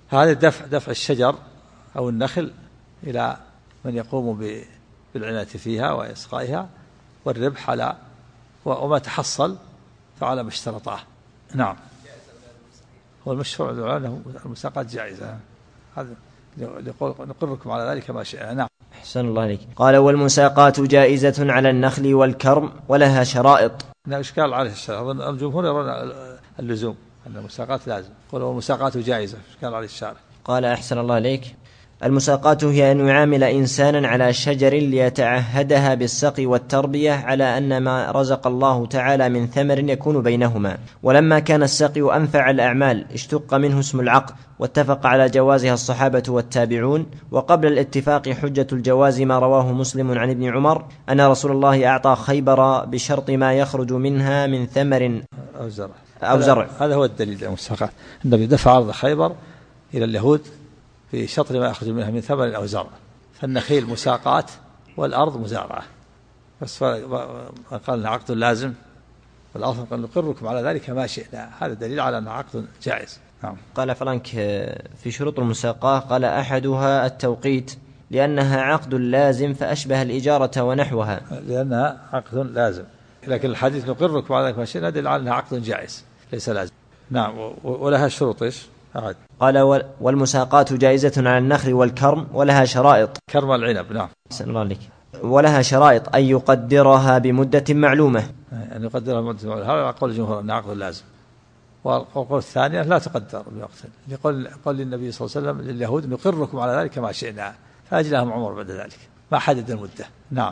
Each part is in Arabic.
هذا دفع الشجر أو النخل إلى من يقوم بالعناية فيها وإسقائها، والربح على وما تحصل فعلى ما اشترطاه. نعم. هو المشروع أنه المساقات جائزة، هذا نقركم على ذلك ما شئنا. نعم. أحسن الله عليك. قال والمساقات جائزة على النخل والكرم ولها شرائط. لا إشكال عليه الشارع، الجمهور يرون اللزوم أن المساقات لازم، قال والمساقات جائزة، إشكال عليه الشارع. قال أحسن الله عليك. المساقات هي أن يعامل إنسانا على شجر ليتعهدها بالسقي والتربية على أن ما رزق الله تعالى من ثمر يكون بينهما. ولما كان السقي أنفع الأعمال اشتق منه اسم العقد، واتفق على جوازها الصحابة والتابعون. وقبل الاتفاق حجة الجواز ما رواه مسلم عن ابن عمر أن رسول الله أعطى خيبر بشرط ما يخرج منها من ثمر أو زرع. هذا هو الدليل المساقات، النبي دفع عرض خيبر إلى اليهود في شطر ما يخرج منها من ثمر أو زرع، فالنخيل مساقات والأرض مزارعة، بس قال لنا عقد لازم، والأصل قال نقركم على ذلك ما شئنا، هذا دليل على أن عقد جائز. نعم. قال فرانك في شروط المساقاة قال أحدها التوقيت لأنها عقد لازم فأشبه الإجارة ونحوها، لأنها عقد لازم، لكن الحديث نقركم على ذلك ما شئنا دليل على أنها عقد جائز ليس لازم. نعم. ولها شروط إيش؟ قال والمساقات جائزة على النخل والكرم ولها شرائط. كرم العنب. نعم. أحسن الله عليك. ولها شرائط أن يقدرها بمدة معلومة. أن يقدرها بمدة معلومة، هذا قول الجمهور أنه عقد لازم. والقول الثانية لا تقدر بوقت، قال للنبي صلى الله عليه وسلم لليهود نقركم على ذلك ما شئنا، فأجلهم عمر بعد ذلك ما حدد المدة. نعم.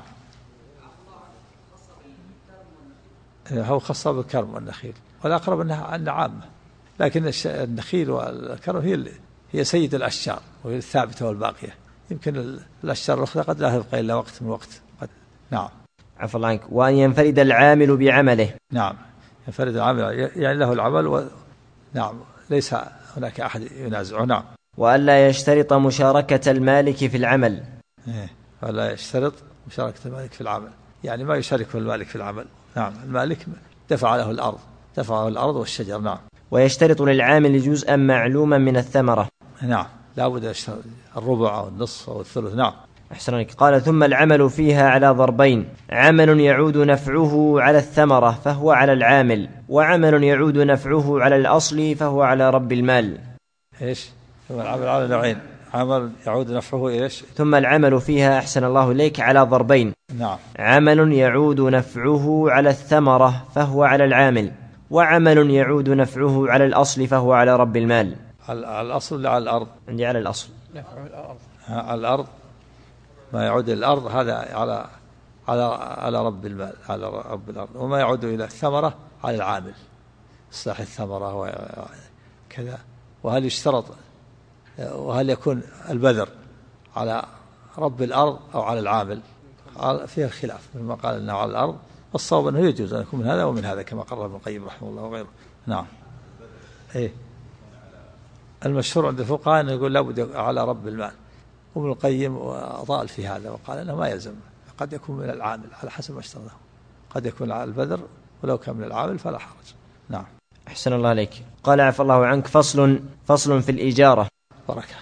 هو خاصة بالكرم والنخيل، والأقرب أنها عامة، لكن النخيل والكرم هي سيد الأشجار وهي الثابتة والباقية، يمكن الأشجار الأخرى قد لا تبقى إلا وقت من وقت قد. نعم. عفوا الله عنك. وأن ينفرد العامل بعمله. نعم. ينفرد العامل يعني له العمل نعم ليس هناك أحد ينازعه. نعم. وألا يشترط مشاركة المالك في العمل. ولا يشترط مشاركة المالك في العمل، يعني ما يشارك المالك في العمل. نعم. المالك دفع له الأرض والشجر. نعم. ويشترط للعامل جزءا معلوما من الثمرة. نعم. لا بد يشترط الربع أو النصف أو الثلث. نعم. أحسن عليك. قال ثم العمل فيها على ضربين: عمل يعود نفعه على الثمرة فهو على العامل، وعمل يعود نفعه على الأصل فهو على رب المال. إيش؟ ثم العمل على نوعين: عمل يعود نفعه إيش؟ ثم العمل فيها أحسن الله إليك على ضربين. نعم. عمل يعود نفعه على الثمرة فهو على العامل، وعمل يعود نفعه على الأصل فهو على رب المال. على الأصل ولا على الأرض؟ عندي على الأصل. على الأرض، ما يعود إلى الأرض هذا على رب المال، على رب الأرض، وما يعود إلى الثمرة على العامل، إصلاح الثمرة وكذا. وهل يشترط وهل يكون البذر على رب الأرض أو على العامل؟ فيها الخلاف، مما قال أنه على الأرض، الصواب أنه يجوز أن يكون من هذا ومن هذا كما قرر ابن القيم رحمه الله وغيره. نعم. المشهور عند الفقهاء أنه يقول لابد على رب المال، وابن القيم أطال في هذا وقال أنه ما يلزم، قد يكون من العامل على حسب ما اشترطه، قد يكون على البذر ولو كان من العامل فلا حرج. نعم. أحسن الله عليك. قال عفى الله عنك: فصل في الإجارة. بركة.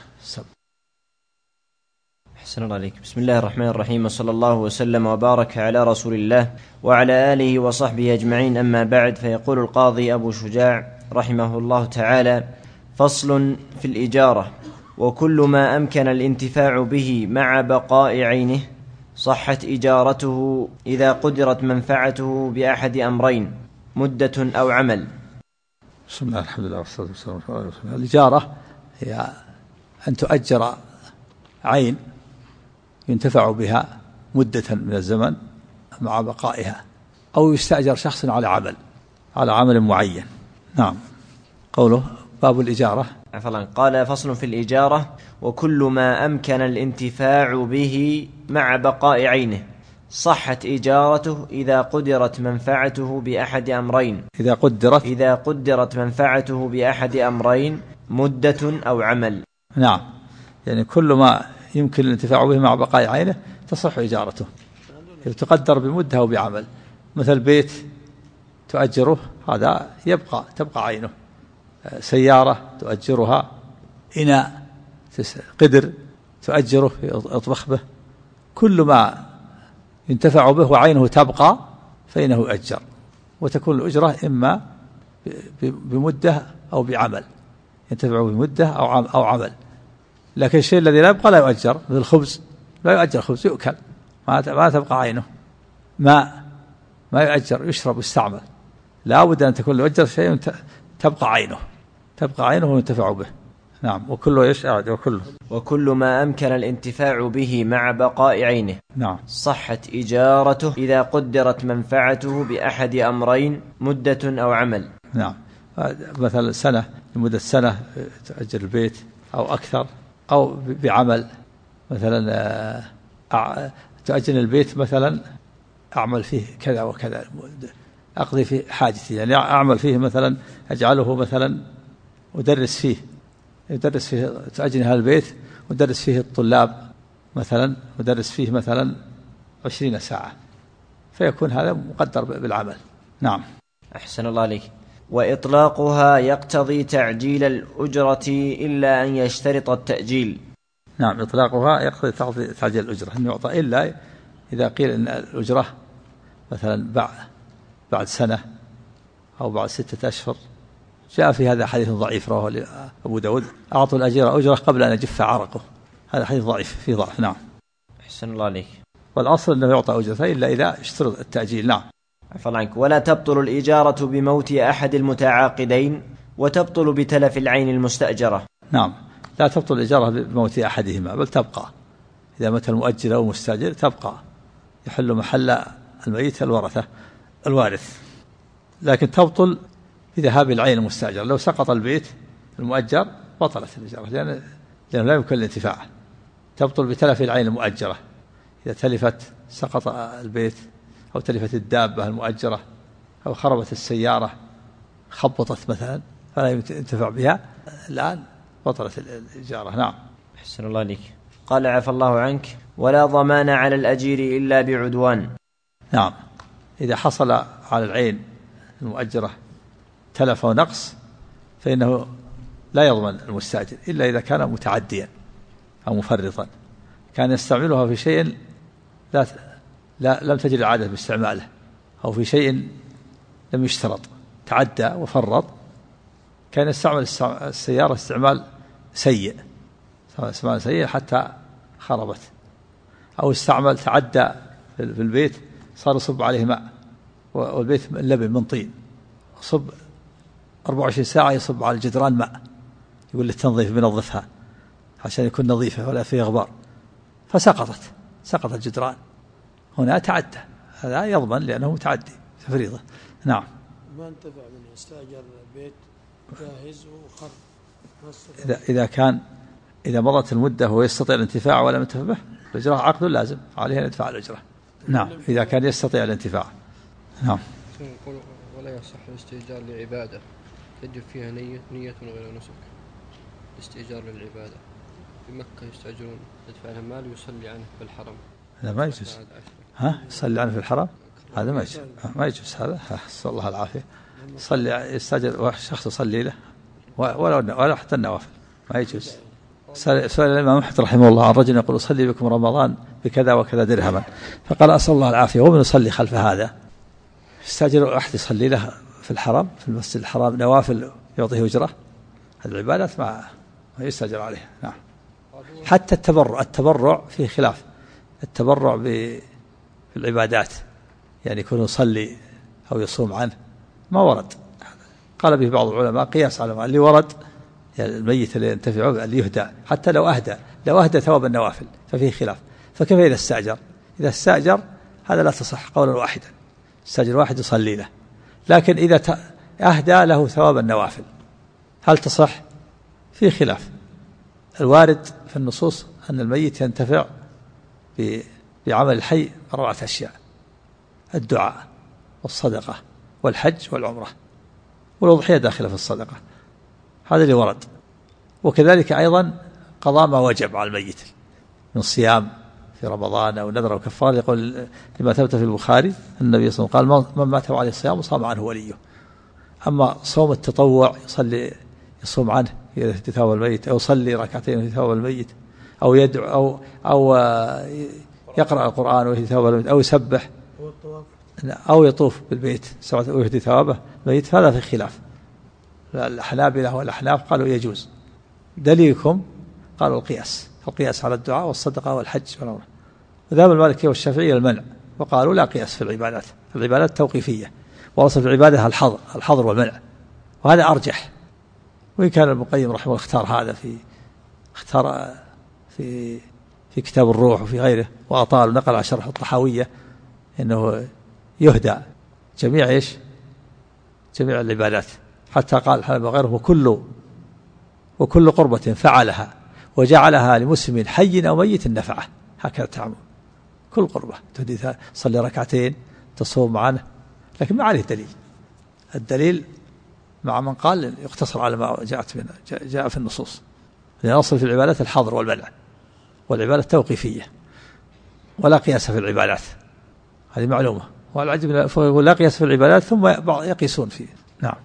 أحسن الله عليك. بسم الله الرحمن الرحيم، وصلى الله وسلم وبارك على رسول الله وعلى آله وصحبه أجمعين، أما بعد. فيقول القاضي أبو شجاع رحمه الله تعالى: فصل في الإجارة: وكل ما أمكن الانتفاع به مع بقاء عينه صحت إجارته إذا قدرت منفعته بأحد أمرين: مدة أو عمل. بسم الله الحمد لله والصلاة والسلام على رسول الله. الإجارة هي أن تؤجر عين ينتفع بها مدة من الزمن مع بقائها، أو يستأجر شخص على عمل معين. نعم. قوله باب الإجارة. قال: فصل في الإجارة: وكل ما أمكن الانتفاع به مع بقاء عينه صحت إجارته إذا قدرت منفعته بأحد أمرين. إذا قدرت منفعته بأحد أمرين: مدة أو عمل. نعم. يعني كل ما يمكن الانتفاع به مع بقاء عينه تصح إجارته، تقدر بمدة أو بعمل. مثل بيت تؤجره هذا تبقى عينه، سيارة تؤجرها إناء، قدر تؤجره يطبخ به، كل ما ينتفع به وعينه تبقى فإنه يؤجر، وتكون الأجرة إما بمدة أو بعمل، ينتفع بمدة أو عمل. لكن الشيء الذي لا يبقى لا يؤجر، مثل الخبز لا يؤجر، خبز يؤكل ما تبقى عينه. ما يؤجر، يشرب ويستعمل، لا بد أن تكون يؤجر شيء تبقى عينه وينتفع به. نعم. وكله يشعر وكل ما أمكن الانتفاع به مع بقاء عينه. نعم. صحت إجارته إذا قدرت منفعته بأحد أمرين: مدة أو عمل. نعم. مثلا سنة، لمدة سنة تأجر البيت أو أكثر، أو بعمل، مثلا تأجر البيت مثلا أعمل فيه كذا وكذا، أقضي فيه حاجتي، يعني أعمل فيه مثلا، أجعله مثلا أدرس فيه، تأجر هذا البيت ودرس فيه الطلاب مثلا، ودرس فيه مثلا 20 ساعة، فيكون هذا مقدر بالعمل. نعم. أحسن الله عليك. وإطلاقها يقتضي تعجيل الأجرة إلا أن يشترط التأجيل. نعم. إطلاقها يقتضي تعجيل الأجرة، أن يعطى إلا إذا قيل أن الأجرة مثلا بعد سنة أو بعد 6 أشهر. جاء في هذا حديث ضعيف رواه أبو داود: أعطوا الأجير أجره قبل أن يجف عرقه. هذا حديث ضعيف، فيه ضعف. نعم. أحسن الله عليك. والأصل أنه يعطى أجرته إلا إذا اشترط التأجيل. نعم. عفوا عنك. ولا تبطل الإجارة بموت أحد المتعاقدين، وتبطل بتلف العين المستأجرة. نعم. لا تبطل الإجارة بموت أحدهما، بل تبقى. إذا مات المؤجر أو المستأجر تبقى، يحل محل الميت الوارث. لكن تبطل بذهاب العين المستأجر. لو سقط البيت المؤجر بطلت الإجارة، لأنه لا يمكن الانتفاع. تبطل بتلف العين المؤجرة، إذا تلفت، سقط البيت، أو تلفت الدابة المؤجرة، أو خربت السيارة، خبطت مثلا فلا ينتفع بها، الآن بطلت الإجارة. نعم. أحسن الله عليك. قال عفى الله عنك: ولا ضمان على الأجير إلا بعدوان. نعم. إذا حصل على العين المؤجرة تلف ونقص فإنه لا يضمن المستأجر إلا إذا كان متعديا أو مفرطا، كان يستعملها في شيء لم تجد العادة باستعماله، أو في شيء لم يشترط، تعدى وفرط. كان يستعمل السيارة استعمال سيء حتى خربت، أو تعدى في البيت، صار يصب عليه ماء، والبيت لبن من طين، صب 24 ساعة يصب على الجدران ماء، يقول للتنظيف بنظفها عشان يكون نظيفة ولا فيه غبار، سقط الجدران. هنا تعدى، هذا يضمن لأنه متعدي تفريطه. نعم. ما انتفع منه، استأجر بيت جاهز وخرب. إذا مضت المدة وهو يستطيع الانتفاع ولم ينتفع به، الإجراء عقد لازم عليه أن يدفع الأجرة. نعم. إذا كان يستطيع الانتفاع. نعم. ولا يصح الاستئجار لعبادة تجب فيها نية غير نسك. الاستئجار للعبادة في مكة يستأجرون، يدفع له مال ويصلي عنه في الحرم. هذا ما يجوز. يصلي عنه في الحرم، هذا ما يجوز هذا. نسأل الله العافية. يستأجر شخص يصلي له ولا حتى النوافل، ما يجوز. سأل الإمام أحمد رحمه الله عن رجل يقول: أصلي بكم رمضان بكذا وكذا درهما، فقال: أسأل الله العافية، ومن يصلي خلف هذا؟ يستأجر أحد يصلي له في الحرم، في المسجد الحرام، نوافل يعطيه أجرة. هذه العبادات ما يستأجر عليها. نعم. حتى التبرع فيه خلاف. التبرع في العبادات، يعني يكون يصلي أو يصوم عنه، ما ورد. قال به بعض العلماء قياس على ما اللي ورد، يعني الميت اللي ينتفع به اللي يهدى، حتى لو أهدى ثواب النوافل ففيه خلاف. فكيف إذا استأجر؟ إذا استأجر هذا لا تصح قولا واحدا، استأجر واحد يصلي له. لكن إذا أهدى له ثواب النوافل هل تصح؟ فيه خلاف. الوارد في النصوص أن الميت ينتفع بعمل الحي 4 أشياء: الدعاء والصدقة والحج والعمرة، والأضحية داخلة في الصدقة. هذا اللي ورد. وكذلك أيضا قضاء ما وجب على الميت من صيام في رمضان أو نذر أو كفار. يقول لما ثبت في البخاري النبي صلى الله عليه وسلم قال: من مات عليه الصيام وصام عنه وليه. أما صوم التطوع يصوم عنه يهدي ثواب الميت، أو يصلي ركعتين ويهدي ثواب الميت، أو يدعو أو يقرأ القرآن ويهدي ثواب الميت، أو يسبح، أو يطوف بالبيت ويهدي ثوابه الميت. هذا في خلاف. الحنابلة والأحناف قالوا يجوز. دليلكم قالوا القياس على الدعاء والصدقة والحج والعمرة. وذهب المالكية والشافعية المنع، وقالوا لا قياس في العبادات توقيفية، وأصل في العبادة الحظر والمنع، وهذا أرجح. وإن كان ابن القيم رحمه الله اختار في كتاب الروح وفي غيره وأطال، نقل عن شرح الطحاوية إنه يهدى جميع العبادات، حتى قال الحنابلة وغيره وكل قربة فعلها وجعلها لمسلم حي أو ميت نفعه، هكذا تعمل. كل قربة تصلي ركعتين، تصوم عنه، لكن ما عليه دليل. الدليل مع من قال يقتصر على ما جاء في النصوص، لأن أصل في العبادات الحظر والمنع، والعبادة توقيفية ولا قياس في العبادات، هذه معلومة. والعجب يقول لا قياس في العبادات ثم يقيسون فيه. نعم.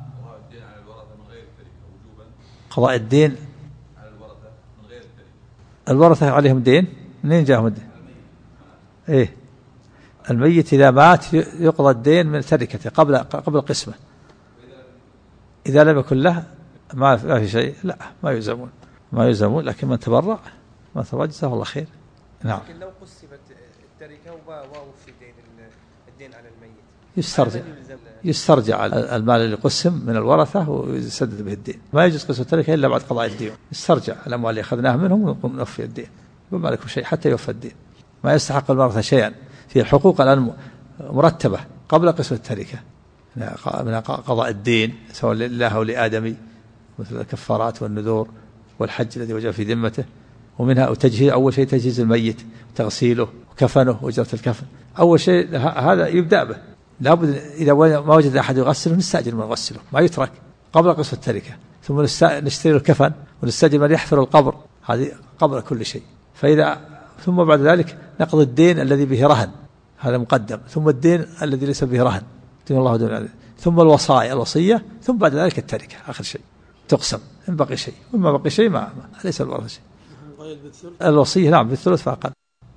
قضاء الدين على الورثة عليهم دين. منين جاءهم الدين؟ إيه، الميت إذا مات يقضى الدين من تركته قبل القسمة. إذا لم يكن له ما في شيء، لا ما يلزمون، لكن من تبرع جزاه الله خير. نعم. لكن لو قسمت التركة ووفي الدين على الميت يسترجع المال اللي قسم من الورثة ويسدد به الدين. ما يجوز قسم التركة إلا بعد قضاء الدين، يسترجع الأموال اللي أخذناها منهم ونقوم نوفي الدين، يقول ما لكم شيء حتى يوفى الدين. ما يستحق الورثة شيئا في الحقوق الآن مرتبة قبل قسم التركة، من قضاء الدين سواء لله أو لآدمي، مثل الكفارات والنذور والحج الذي وجب في ذمته، ومنها أول شيء تجهيز الميت، تغسيله وكفنه وأجرة الكفن. أول شيء هذا يبدأ به، لابد إذا ما وجد أحد يغسله نستأجر من يغسله، ما يترك قبل قسم التركة. ثم نشتري الكفن ونستأجر من يحفر القبر، هذه قبل كل شيء. ثم بعد ذلك نقضي الدين الذي به رهن، هذا مقدم، ثم الدين الذي ليس به رهن دين الله دون عليه، ثم الوصية، ثم بعد ذلك التركة آخر شيء تقسم إن بقي شيء، وما بقي شيء ما ليس الورثة شيء. الوصية نعم بالثلث فأقل.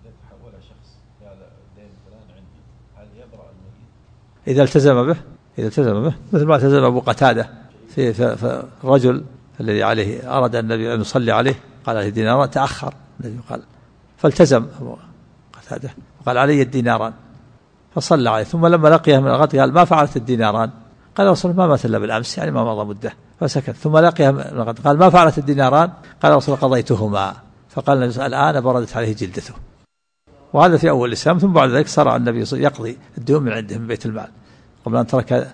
إذا التزم به مثل ما التزم أبو قتادة في الرجل الذي عليه أراد النبي أن يصلي عليه، قال عليه ديناران، تأخر النبي قال فالتزم أبو قتادة وقال علي الديناران، فصلى عليه. ثم لما لقيه من الغد قال ما فعلت الديناران؟ قال رسول ما مات إلا بالأمس، يعني ما مضى مدة، فسكت. ثم لقيه من الغد قال ما فعلت الديناران؟ قال رسول قضيتهما. فقال النبي الآن بردت عليه جلدته. وهذا في أول الإسلام. ثم بعد ذلك صار النبي يقضي الديون من عنده من بيت المال، قبل أن ترك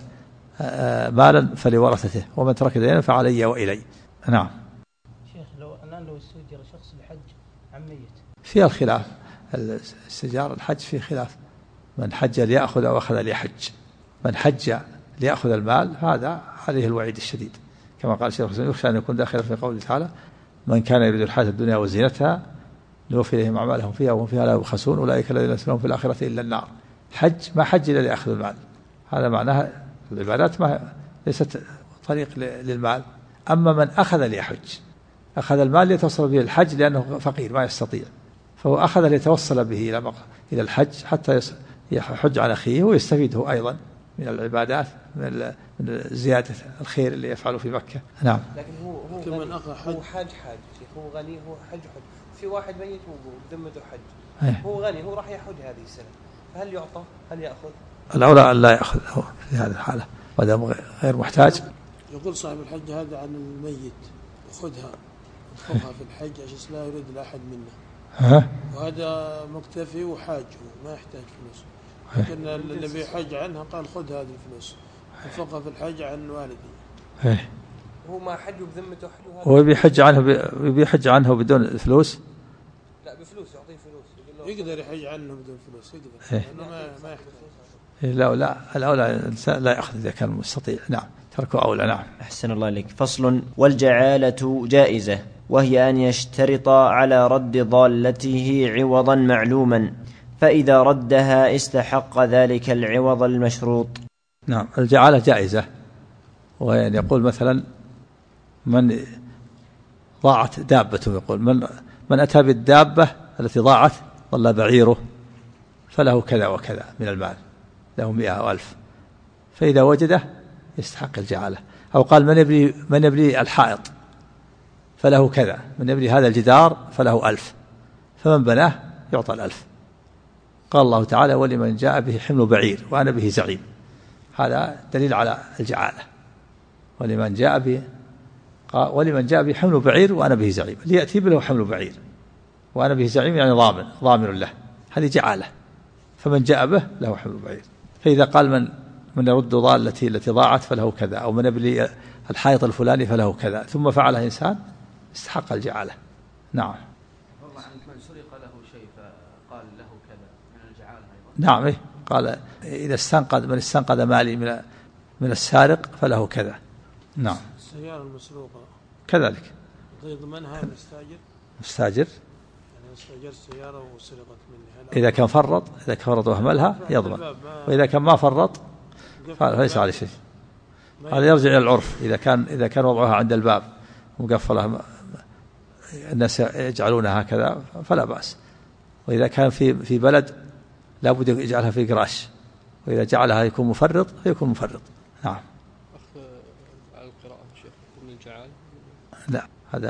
مالا فلورثته، ومن ترك دينا فعلي وإلي. نعم. شيخ لو استأجر شخص لحج عن ميت فيها الخلاف، استئجار الحج فيه خلاف، من حج ليأخذ أو أخذ ليحج. من حج ليأخذ المال هذا عليه الوعيد الشديد، كما قال الشيخ الإسلام يخشى أن يكون داخلا في قوله تعالى من كان يريد الحياة الدنيا وزينتها نوفي إليهم أعمالهم فيها وهم فيها لا يبخسون أولئك الذين ليس لهم في الآخرة إلا النار. حج ما حج إلا ليأخذ المال، هذا معناها العبادات ما ليست طريق للمال. أما من أخذ ليحج، أخذ المال ليتوصل به الحج لأنه فقير ما يستطيع، فهو أخذ ليتوصل به إلى الحج حتى يحج على أخيه ويستفيده أيضا من العبادات، من زيادة الخير اللي يفعله في مكة. نعم. لكن هو غني، هو حاج هو غني، هو حج. في واحد ميت وذمته حج، هو غني، هو راح يحج هذه السنة، فهل يعطى؟ هل يأخذ؟ الأولى أن لا يأخذ هو في هذه الحالة، وهذا غير محتاج. يقول صاحب الحج هذا عن الميت وخذها في الحج عشان لا يريد لأحد منه، وهذا مكتفي وحاج ما يحتاج فلوس. لكن الذي حج عنها قال خذ هذه الفلوس، انفقها في الحج عن والدي. هو ما حج بذمته حج، هو بيحج عنه بدون فلوس؟ لا بفلوس، يعطيه فلوس يقدر يحج عنه بدون فلوس، يقدر لأنه ما يحتاج. لا الأولى الإنسان لا يأخذ إذا كان مستطيع. نعم، تركه أولى. نعم. أحسن الله إليك. فصل. والجعالة جائزة، وهي أن يشترط على رد ضالته عوضا معلوما، فإذا ردها استحق ذلك العوض المشروط. نعم، الجعالة جائزة، وهي أن يقول مثلا من ضاعت دابته، يقول من أتى بالدابة التي ضاعت ضل بعيره فله كذا وكذا من المال، له 100 أو 1000، فإذا وجده يستحق الجعالة. أو قال من يبني الحائط فله كذا، من يبني هذا الجدار فله 1000، فمن بناه يعطى 1000. قال الله تعالى ولمن جاء به حمل بعير وأنا به زعيم، هذا دليل على الجعالة. ولمن جاء به حمل بعير وأنا به زعيم، ليأتي له حمل بعير وأنا به زعيم يعني ضامن له، هذه جعالة. فمن جاء به له حمل بعير. فإذا قال من يرد ضالتي التي ضاعت فله كذا، أو من يبني الحائط الفلاني فله كذا، ثم فعله إنسان استحق الجعالة. نعم. والله عنك من سرق له شيء فقال له كذا من الجعالة أيضا. نعم إيه؟ قال إذا من استنقذ مالي من السارق فله كذا. نعم. السيارة المسروقة كذلك يضمنها مستاجر يعني استأجر سيارة وسرقت مني، إذا كان فرط وأهملها يضمن، وإذا كان ما فرط فليس عليه شيء. هذا يرجع إلى العرف. إذا كان وضعها عند الباب مقفلة الناس يجعلونها هكذا فلا بأس. وإذا كان في بلد لا بد يجعلها في قراش، وإذا جعلها يكون مفرط فيكون مفرط. نعم. على القراءة شيخ من الجعال؟ لا،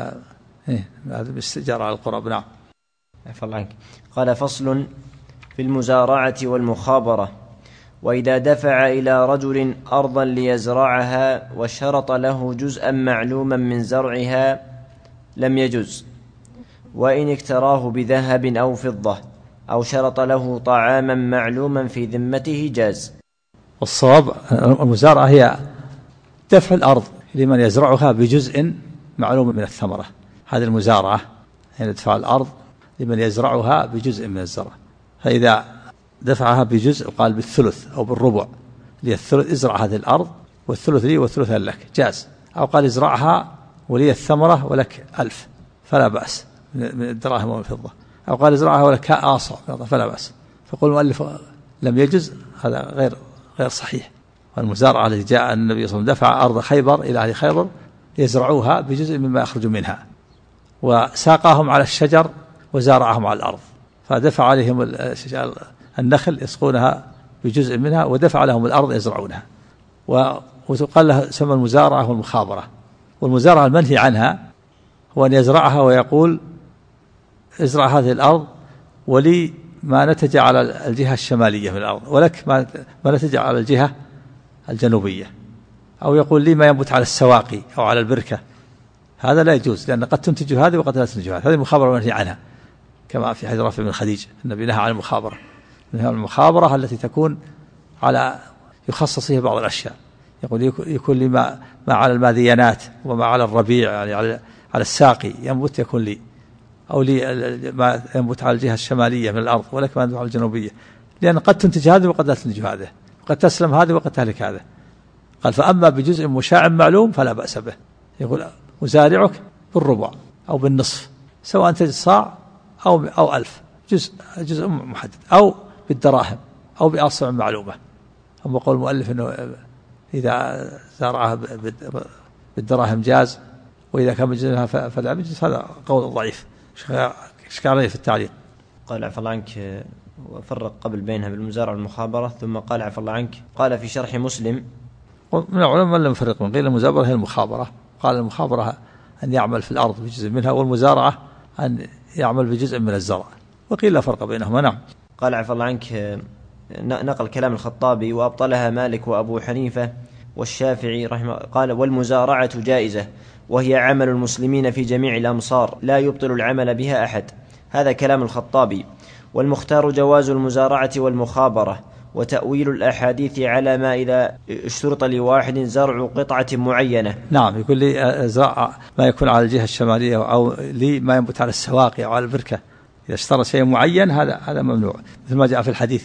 هذا باستئجار على القرب. نعم. عفوا الله عنك. قال فصل في المزارعة والمخابرة: وإذا دفع إلى رجل أرضا ليزرعها وشرط له جزءا معلوما من زرعها لم يجز، وإن اكتراه بذهب أو فضة أو شرط له طعاما معلوما في ذمته جاز. والصواب المزارعة هي دفع الأرض لمن يزرعها بجزء معلوم من الثمرة، هذه المزارعة، يعني دفع الأرض لمن يزرعها بجزء من الزرع. فإذا دفعها بجزء قال بالثلث أو بالربع، الثلث ازرع هذه الأرض والثلث لي والثلث لك، جاز. أو قال ازرعها ولي الثمرة ولك 1000، فلا بأس من الدراهم والفضة. أو قال ازرعها ولك آصع، فلا بأس. فقول المؤلف لم يجز، هذا غير صحيح. والمزارعة التي جاء النبي صلى الله عليه وسلم دفع أرض خيبر إلى أهل خيبر يزرعوها بجزء مما يخرج منها، وساقاهم على الشجر وزارعهم على الأرض، فدفع عليهم النخل يسقونها بجزء منها، ودفع لهم الأرض يزرعونها. وقال لها سمى المزارعة والمخابرة. والمزارعة المنهي عنها هو أن يزرعها ويقول ازرع هذه الأرض ولي ما نتج على الجهة الشمالية من الأرض، ولك ما نتج على الجهة الجنوبية. أو يقول لي ما ينبت على السواقي أو على البركة، هذا لا يجوز، لأن قد تنتج هذه وقد لا تنتج هذه. هذه المخابرة منهي عنها، كما في حديث رافع بن خديج النبي نهى عن المخابرة. المخابرة التي تكون على يخصص فيها بعض الأشياء، يقول يكون لي ما على الماذيانات وما على الربيع، يعني على الساقي ينبت يكون لي، أو لي ما ينبت على الجهة الشمالية من الأرض ولك ما ينبت على الجنوبية، لأن قد تنتج هذه وقد لا تنتج هذه، قد تسلم هذه وقد تهلك هذه. قال فأما بجزء مشاع معلوم فلا بأس به، يقول أزارعك بالربع أو بالنصف، سواء أنتج صاع أو 1000، جزء محدد، أو بالدراهم أو بأصع معلومة. أما قول المؤلف أنه إذا زرعها بالدراهم جاز، وإذا كان بجزءها فلا يجوز، هذا قول ضعيف. إشكال عليه في التعليق. قال عفى الله عنك وفرق قبل بينها بالمزارعة والمخابرة، ثم قال عفى الله عنك قال في شرح مسلم من العلماء لم يفرق، من قيل المزارعة هي المخابرة، قال المخابرة أن يعمل في الأرض بجزء منها، والمزارعة أن يعمل بجزء من الزرع، وقيل لا فرق بينهما. نعم. قال عفى الله عنك نقل كلام الخطابي وأبطلها مالك وأبو حنيفة والشافعي رحمه. قال والمزارعة جائزة، وهي عمل المسلمين في جميع الأمصار، لا يبطل العمل بها أحد. هذا كلام الخطابي. والمختار جواز المزارعة والمخابرة، وتأويل الأحاديث على ما إذا اشترط لواحد زرع قطعة معينة. نعم، يقول لي زرع ما يكون على الجهة الشمالية، أو لي ما ينبت على السواقي أو على البركة، إذا اشترط شيء معين هذا ممنوع، مثل ما جاء في الحديث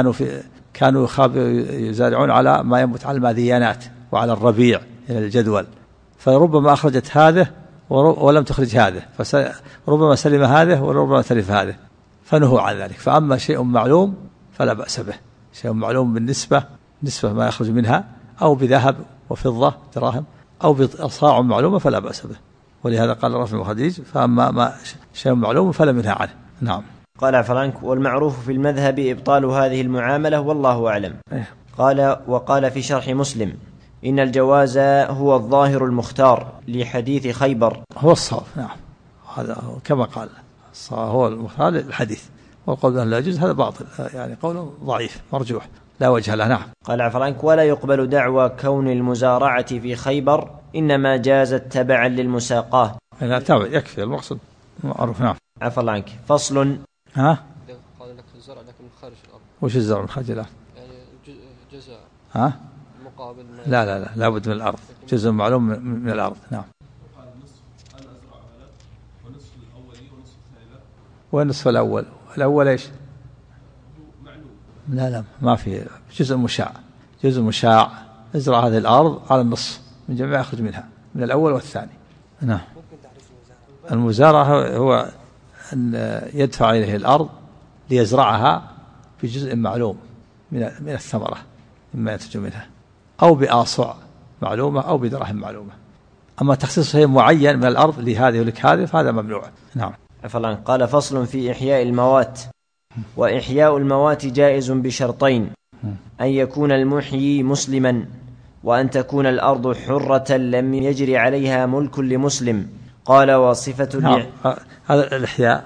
كانوا يزارعون على ما ينبت على الماذيانات وعلى الربيع إلى الجدول، فربما أخرجت هذا ولم تخرج هذا، فربما سلم هذا وربما تلف هذا، فنهوا عن ذلك. فأما شيء معلوم فلا بأس به، شيء معلوم بالنسبة ما يخرج منها، أو بذهب وفضة دراهم، أو بصاع معلومة فلا بأس به. ولهذا قال رافع بن خديج فأما ما شيء معلوم فلا منها عنه. نعم. قال عفرانك: والمعروف في المذهب إبطال هذه المعاملة والله أعلم. قال: وقال في شرح مسلم: إن الجواز هو الظاهر المختار لحديث خيبر. هو الصواب. نعم، هذا كما قال هو المختار للحديث، والقول بأنه لا يجوز هذا باطل، يعني قول ضعيف مرجوح لا وجه له. نعم. قال عفرانك: ولا يقبل دعوى كون المزارعة في خيبر إنما جازت تبعا للمساقاة. لا تابع يكفي المقصد معروف. نعم. عفى الله عنك. فصل. قال لك الزرع لكن من خارج الأرض. وش الزرع من خارج الأرض؟ يعني جزاء مقابل لا لابد من الأرض، جزء معلوم من الأرض. نعم. والنصف الأول ايش؟ لا ما في جزء مشاع ازرع هذه الأرض على النصف من جميع يخرج منها من الأول والثاني. نعم. المزارعة هو أن يدفع إليه الأرض ليزرعها بجزء معلوم من الثمرة مما ينتج منها، أو بآصع معلومة أو بدراهم معلومة. أما تخصيص شيء معين من الأرض لهذه ولك هذه فهذا ممنوع. نعم. قال: فصل في إحياء الموات. وإحياء الموات جائز بشرطين: أن يكون المحيي مسلما، وأن تكون الأرض حرة لم يجري عليها ملك لمسلم. قال: وصفة نعم. هذا الإحياء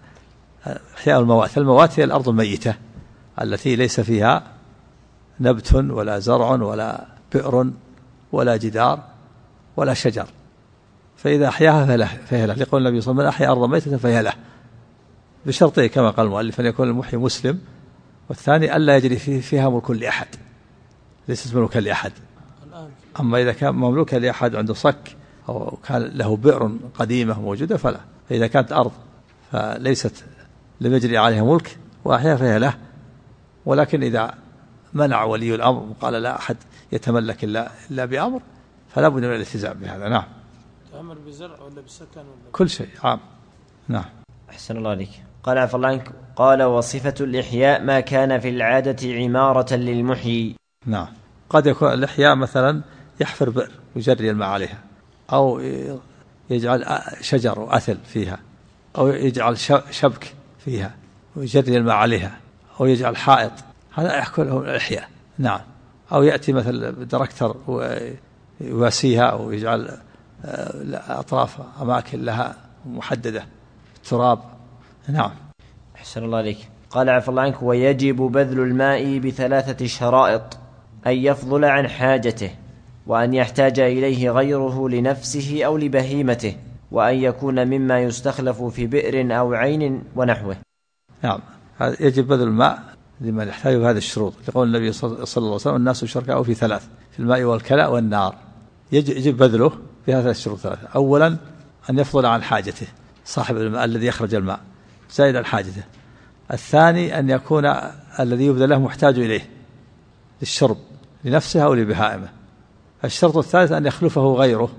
إحياء الموات هي الأرض الميتة التي ليس فيها نبت ولا زرع ولا بئر ولا جدار ولا شجر، فإذا أحياها فهي له، لقول النبي صلى الله عليه وسلم: من أحيا أرضا ميتة فهي له، بشرطه كما قال المؤلف: أن يكون المحيي مسلم، والثاني ألا يجري فيها ملك لأحد، ليست ملكا لأحد. أما إذا كان مملوكا لأحد عنده صك أو كان له بئر قديمة موجودة فلا. فإذا كانت أرض فليست لم يجري عليها ملك وأحيا فهي له، ولكن إذا منع ولي الأمر وقال لا أحد يتملك إلا بأمر فلا بد من الالتزام بهذا. نعم. تأمر بزرع ولا بسكن ولا كل شيء عام. نعم. أحسن الله عليك. قال عفى الله عنك: قال: وصفة الإحياء ما كان في العادة عمارة للمحيي. نعم. قد يكون الإحياء مثلا يحفر بئر ويجري الماء عليها، أو يجعل شجر وأثل فيها، أو يجعل شبك فيها ويجري الماء عليها، أو يجعل حائط، هذا يحكم له الإحياء. نعم. أو يأتي مثل دركتر ويواسيها أو يجعل أطراف أماكن لها محددة التراب. نعم. أحسن الله عليك. قال عفى الله عنك: ويجب بذل الماء بثلاثة شرائط: أن يفضل عن حاجته، وأن يحتاج إليه غيره لنفسه أو لبهيمته، وأن يكون مما يستخلف في بئر أو عين ونحوه. نعم. يجب بذل الماء لمن يحتاج هذه الشروط، لقول النبي صلى الله عليه وسلم: الناس شركاء في ثلاث: في الماء والكلى والنار. يجب بذله في هذه الشروط ثلاثة. أولا أن يفضل عن حاجته، صاحب الماء الذي يخرج الماء زائد عن حاجته. الثاني أن يكون الذي يبذل له محتاج إليه للشرب لنفسه أو لبهائمه. الشرط الثالث أن يخلفه غيره،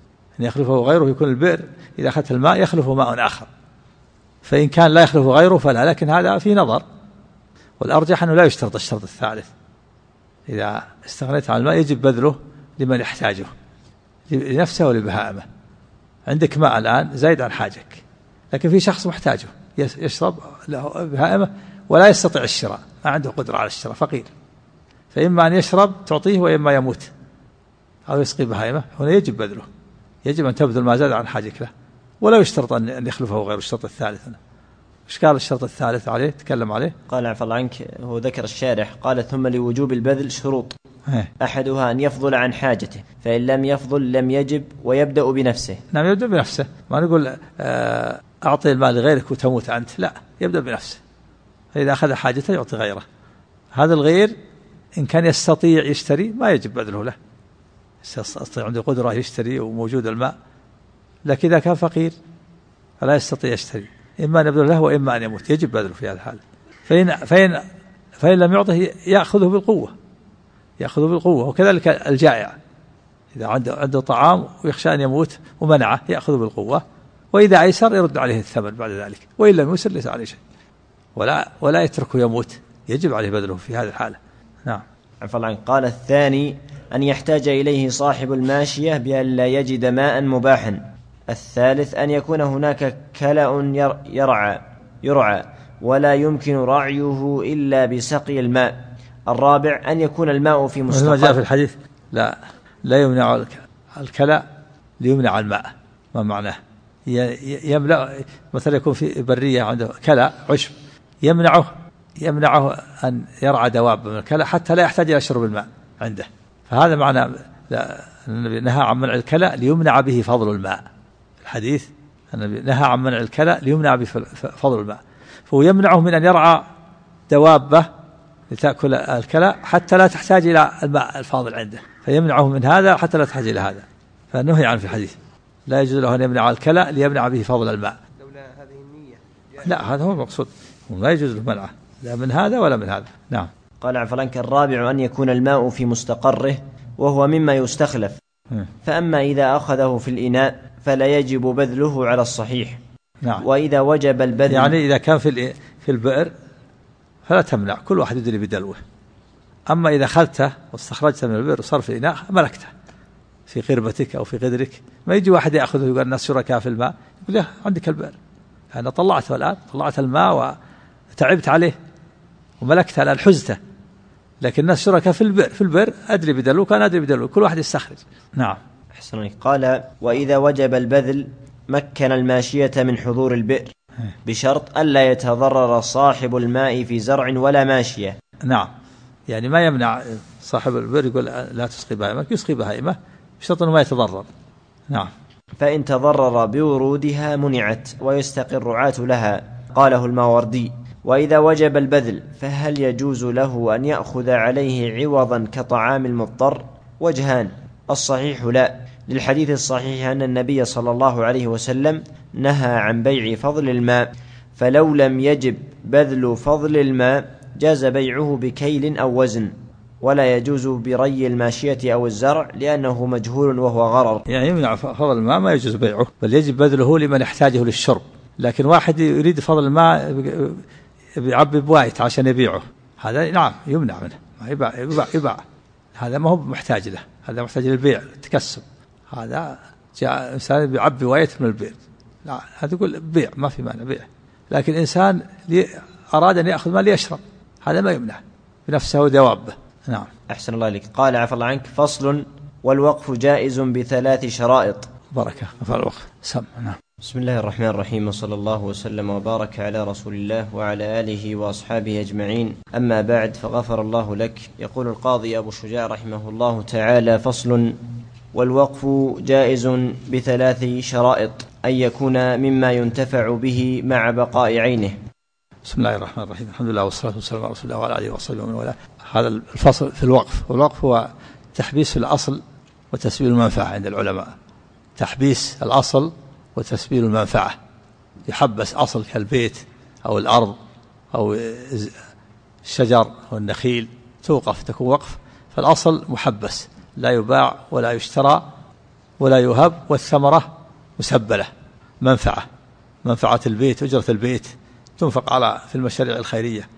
يكون البئر إذا أخذت الماء يخلفه ماء آخر، فإن كان لا يخلفه غيره فلا، لكن هذا في نظر، والأرجح أنه لا يشترط الشرط الثالث. إذا استغنيت عن الماء يجب بذله لمن يحتاجه لنفسه ولبهائمه. عندك ماء الآن زايد عن حاجك، لكن في شخص محتاجه يشرب له بهائمه ولا يستطيع الشراء، ما عنده قدرة على الشراء، فقير، فإما أن يشرب تعطيه وإما يموت أو يسقي بهائمه. هنا يجب بذله، يجب أن تبذل ما زاد عن حاجك له، ولا يشترط أن يخلفه غير الشرط الثالث. إيش قال الشرط الثالث عليه؟ تكلم عليه. قال عفى الله عنك: هو ذكر الشارح قال: ثم لوجوب البذل شروط: أحدها أن يفضل عن حاجته، فإن لم يفضل لم يجب، ويبدأ بنفسه. نعم، يبدأ بنفسه، ما نقول أعطي المال لغيرك وتموت أنت، لا، يبدأ بنفسه. فإذا أخذ حاجته يعطي غيره. هذا الغير إن كان يستطيع يشتري ما يجب بذله له، يستطيع عنده قدرة يشتري وموجود الماء، لكن إذا كان فقير فلا يستطيع يشتري، إما أن يبذل له وإما أن يموت، يجب بذله في هذا الحال. فإن لم يعطه يأخذه بالقوة، وكذلك الجائع إذا عنده طعام ويخشى أن يموت ومنعه يأخذه بالقوة، وإذا أيسر يرد عليه الثمن بعد ذلك، وإن لم يسر ليس عليه شيء، ولا يتركه يموت، يجب عليه بذله في هذه الحالة. نعم. عفى الله عنك. قال: الثاني أن يحتاج إليه صاحب الماشية بأن لا يجد ماء مباحا. الثالث أن يكون هناك كلأ يرعى ولا يمكن رعيه إلا بسقي الماء. الرابع أن يكون الماء في مستقر. ما جاء في الحديث لا يمنع الكلأ ليمنع الماء. ما معناه؟ يملأ مثلا يكون في برية عنده كلأ عشب يمنعه أن يرعى دواب من الكلأ حتى لا يحتاج إلى شرب الماء عنده. فهذا معنى النبي نهى عن منع الكلأ ليمنع به فضل الماء. الحديث النبي نهى عن منع الكلأ ليمنع به فضل الماء، فهو يمنعه من أن يرعى دوابه لتأكل الكلأ حتى لا تحتاج إلى الماء الفاضل عنده، فيمنعه من هذا حتى لا تحتاج إلى هذا، فنهي عنه في الحديث. لا يجوز له أن يمنع الكلأ ليمنع به فضل الماء. لولا هذه النية لا، هذا هو المقصود، لا يجوز له منعه لا من هذا ولا من هذا. نعم. قال عفلانك الرابع أن يكون الماء في مستقره وهو مما يستخلف، فأما إذا أخذه في الإناء فلا يجب بذله على الصحيح. نعم. وإذا وجب البذل يعني إذا كان في البئر فلا تمنع، كل واحد يدري بدلوه. أما إذا أخذته واستخرجته من البئر وصار في الإناء ملكته في قربتك أو في قدرك، ما يجي واحد يأخذه ويقول الناس شركاء في الماء، يقول له عندك البئر، أنا طلعته الآن، طلعت الماء وتعبت عليه وملكته الآن حزته، لكن الناس شركاء في البئر أدري بدلوك أنا أدري بدلوك، كل واحد يستخرج. نعم. أحسن. قال وإذا وجب البذل مكن الماشية من حضور البئر بشرط ألا يتضرر صاحب الماء في زرع ولا ماشية. نعم، يعني ما يمنع صاحب البئر يقول لا تسقي بهائمك، يسقي بهائمه بشرط أنه ما يتضرر. نعم. فإن تضرر بورودها منعت ويستقي الرعاة لها. قاله الماوردي. وإذا وجب البذل فهل يجوز له أن يأخذ عليه عوضا كطعام المضطر؟ وجهان. الصحيح لا، للحديث الصحيح أن النبي صلى الله عليه وسلم نهى عن بيع فضل الماء، فلو لم يجب بذل فضل الماء جاز بيعه بكيل أو وزن، ولا يجوز بري الماشية أو الزرع لأنه مجهول وهو غرر. يعني يمنع فضل الماء ما يجوز بيعه، بل يجب بذله لمن يحتاجه للشرب. لكن واحد يريد فضل الماء يعبي بوايت عشان يبيعه، هذا نعم يمنع منه، ما يباع. هذا ما هو محتاج له، هذا محتاج للبيع التكسب. هذا جاء إنسان يعبي وايت من البيع، لا هذا يقول بيع ما في مانع بيع. لكن إنسان أراد أن يأخذ مال ليشرب، هذا ما يمنع بنفسه ودوابه. نعم. أحسن الله عليك. قال عفى الله عنك. فصل. والوقف جائز بثلاث شرائط. بركة في الوقف سم. نعم. بسم الله الرحمن الرحيم، وصلى الله وسلم وبارك على رسول الله وعلى آله وأصحابه أجمعين. أما بعد، فغفر الله لك. يقول القاضي أبو شجاع رحمه الله تعالى: فصل. والوقف جائز بثلاث شرائط: أن يكون مما ينتفع به مع بقاء عينه. بسم الله الرحمن الرحيم، الحمد لله والصلاة والسلام على رسول الله وعلى آله وصحبه ومن والاه. هذا الفصل في الوقف، والوقف هو تحبيس الأصل وتسبيل المنفعة عند العلماء. تحبيس الأصل وتسبيل المنفعة، يحبس أصل كالبيت أو الأرض أو الشجر أو النخيل، توقف تكون وقف، فالأصل محبس لا يباع ولا يشترى ولا يهب، والثمرة مسبلة منفعة البيت، أجرة البيت تنفق في المشاريع الخيرية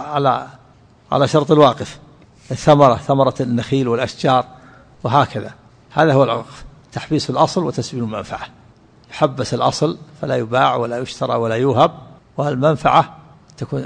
على شرط الواقف. ثمرة النخيل والأشجار وهكذا. هذا هو الوقف، تحبيس الأصل وتسبيل المنفعة. يحبس الأصل فلا يباع ولا يشترى ولا يوهب، والمنفعة تكون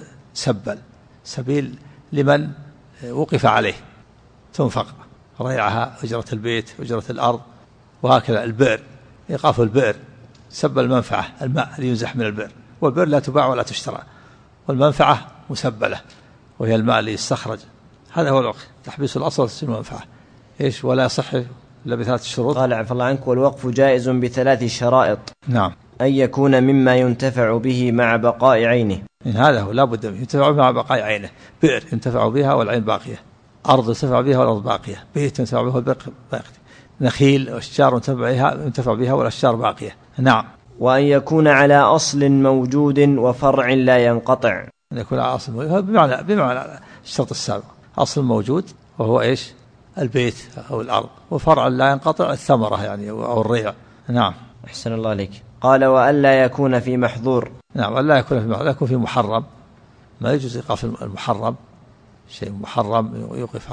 سبيل لمن وقف عليه، تنفق ريعها، أجرة البيت، أجرة الأرض، وهكذا. البئر، إيقاف البئر سب المنفعة، الماء لينزح من البئر، والبئر لا تباع ولا تشترى، والمنفعة مسبلة وهي الماء اللي يستخرج. هذا هو الوقف، تحبيس الأصل وتسبيل المنفعة. إيش؟ ولا يصح إلا بثلاث شروط. قال عفى الله عنك: والوقف جائز بثلاث شرائط. نعم. أن يكون مما ينتفع به مع بقاء عينه. هذا هو، لا بد ينتفع به مع بقاء عينه. بئر ينتفع بها والعين باقية، أرض ينتفع بها والأرض باقية، بيت ينتفع به والبيت باقي، نخيل وأشجار ينتفع بها والأشجار باقية. نعم. وأن يكون على أصل موجود وفرع لا ينقطع. أن يكون على أصل موجود بمعنى الشرط السابق، أصل موجود وهو إيش؟ البيت أو الأرض، وفرع لا ينقطع الثمرة يعني أو الريع. نعم. أحسن الله عليك. قال: وألا يكون في محظور. نعم، وألا يكون في محظور، يكون في محرم، ما يجوز إيقاف المحرم شيء محرم، يوقف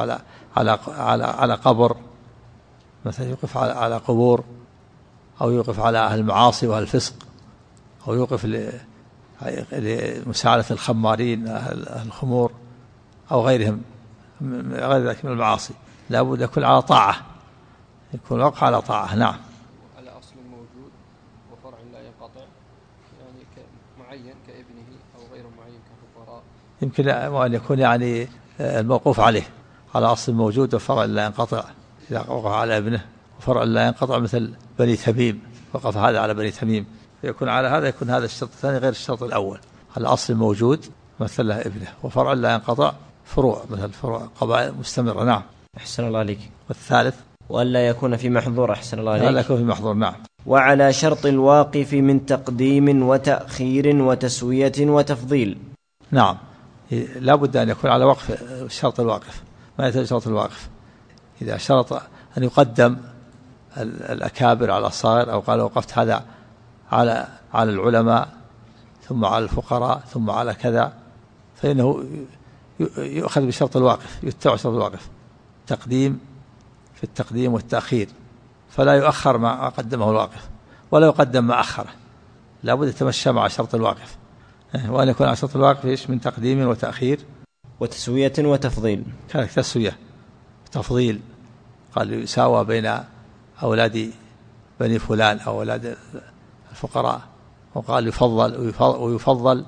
على قبر مثلا، يوقف على قبور، أو يوقف على أهل المعاصي وأهل الفسق، أو يوقف لمساعدة الخمارين أهل الخمور أو غيرهم غير ذلك من المعاصي. لا بد يكون على طاعة، يكون الوقف على طاعة. نعم. على أصل موجود وفرع لا ينقطع، يعني معين كابنه أو غير معين كفقراء. يمكن أن يكون يعني الموقوف عليه على أصل موجود وفرع لا ينقطع. إذا وقف على ابنه وفرع لا ينقطع مثل بني تميم، وقف هذا على بني تميم، فيكون على هذا، يكون هذا الشرط الثاني غير الشرط الأول. على أصل موجود مثل له ابنه، وفرع لا ينقطع فروع مثل فروع قبائل مستمرة. نعم. أحسن الله عليك. والثالث وألا يكون في محظور. أحسن الله عليك. وألا يكون في محظور. نعم. وعلى شرط الواقف من تقديم وتأخير وتسوية وتفضيل. نعم، لا بد أن يكون على وقف شرط الواقف، ما يتجاوز شرط الواقف. إذا شرط أن يقدم الأكابر على الصغير، أو قال وقفت هذا على العلماء ثم على الفقراء ثم على كذا، فإنه يؤخذ بشرط الواقف، يتبع شرط الواقف، تقديم في التقديم والتأخير، فلا يؤخر ما قدمه الواقف ولا يقدم ما أخره، لا بد يتمشى مع شرط الواقف، وأن يكون على شرط الواقف إيش من تقديم وتأخير وتسوية وتفضيل. كان تسوية وتفضيل، قال يساوى بين أولاد بني فلان أو أولاد الفقراء، وقال يفضل ويفضل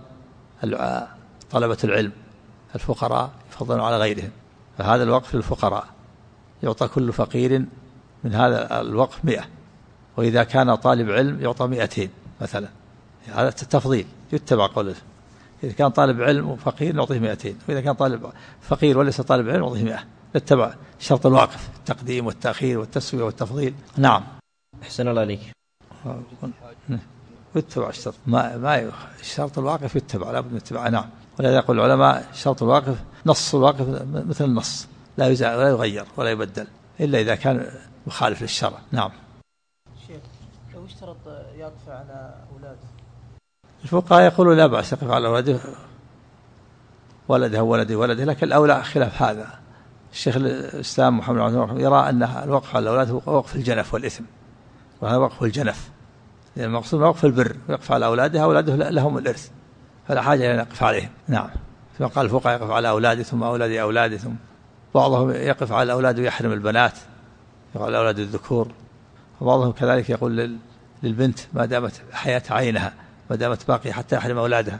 طلبة العلم الفقراء يفضلون على غيرهم، فهذا الوقف للفقراء يعطى كل فقير من هذا الوقف 100، وإذا كان طالب علم يعطى 200 مثلا، هذا التفضيل يتبع قوله. إذا كان طالب علم وفقير نعطيه 200، وإذا كان طالب فقير وليس طالب علم نعطيه 100، نتبع شرط الواقف، التقديم والتأخير والتسوية والتفضيل. نعم. أحسن الله عليك. يتبع الشرط، ما الشرط الواقف يتبع، لا بد من اتباعه. نعم. ولذا يقول العلماء شرط الواقف نص الواقف مثل النص، لا يزال ولا يغير ولا يبدل إلا إذا كان مخالف للشرع. نعم. شيخ لو اشترط يقف على أولاده، الفقهاء يقولون لا بأس يقف على أولاده، ولده ولده، لكن الأولى خلاف هذا. الشيخ الإسلام محمد بن عبد الوهاب يرى أن الوقف على الأولاد هو وقف الجنف والإثم، وهذا وقف الجنف، لأن المقصود وقف البر، يقف على أولاده لهم الإرث، فلا حاجة أن يقف عليهم. نعم. ثم قال الفقهاء يقف على أولاده ثم أولاده ثم بعضهم يقف على الأولاد ويحرم البنات، يقول على أولاد الذكور، وبعضهم كذلك يقول للبنت ما دامت حياة عينها، ما دامت باقية حتى يحرم أولادها.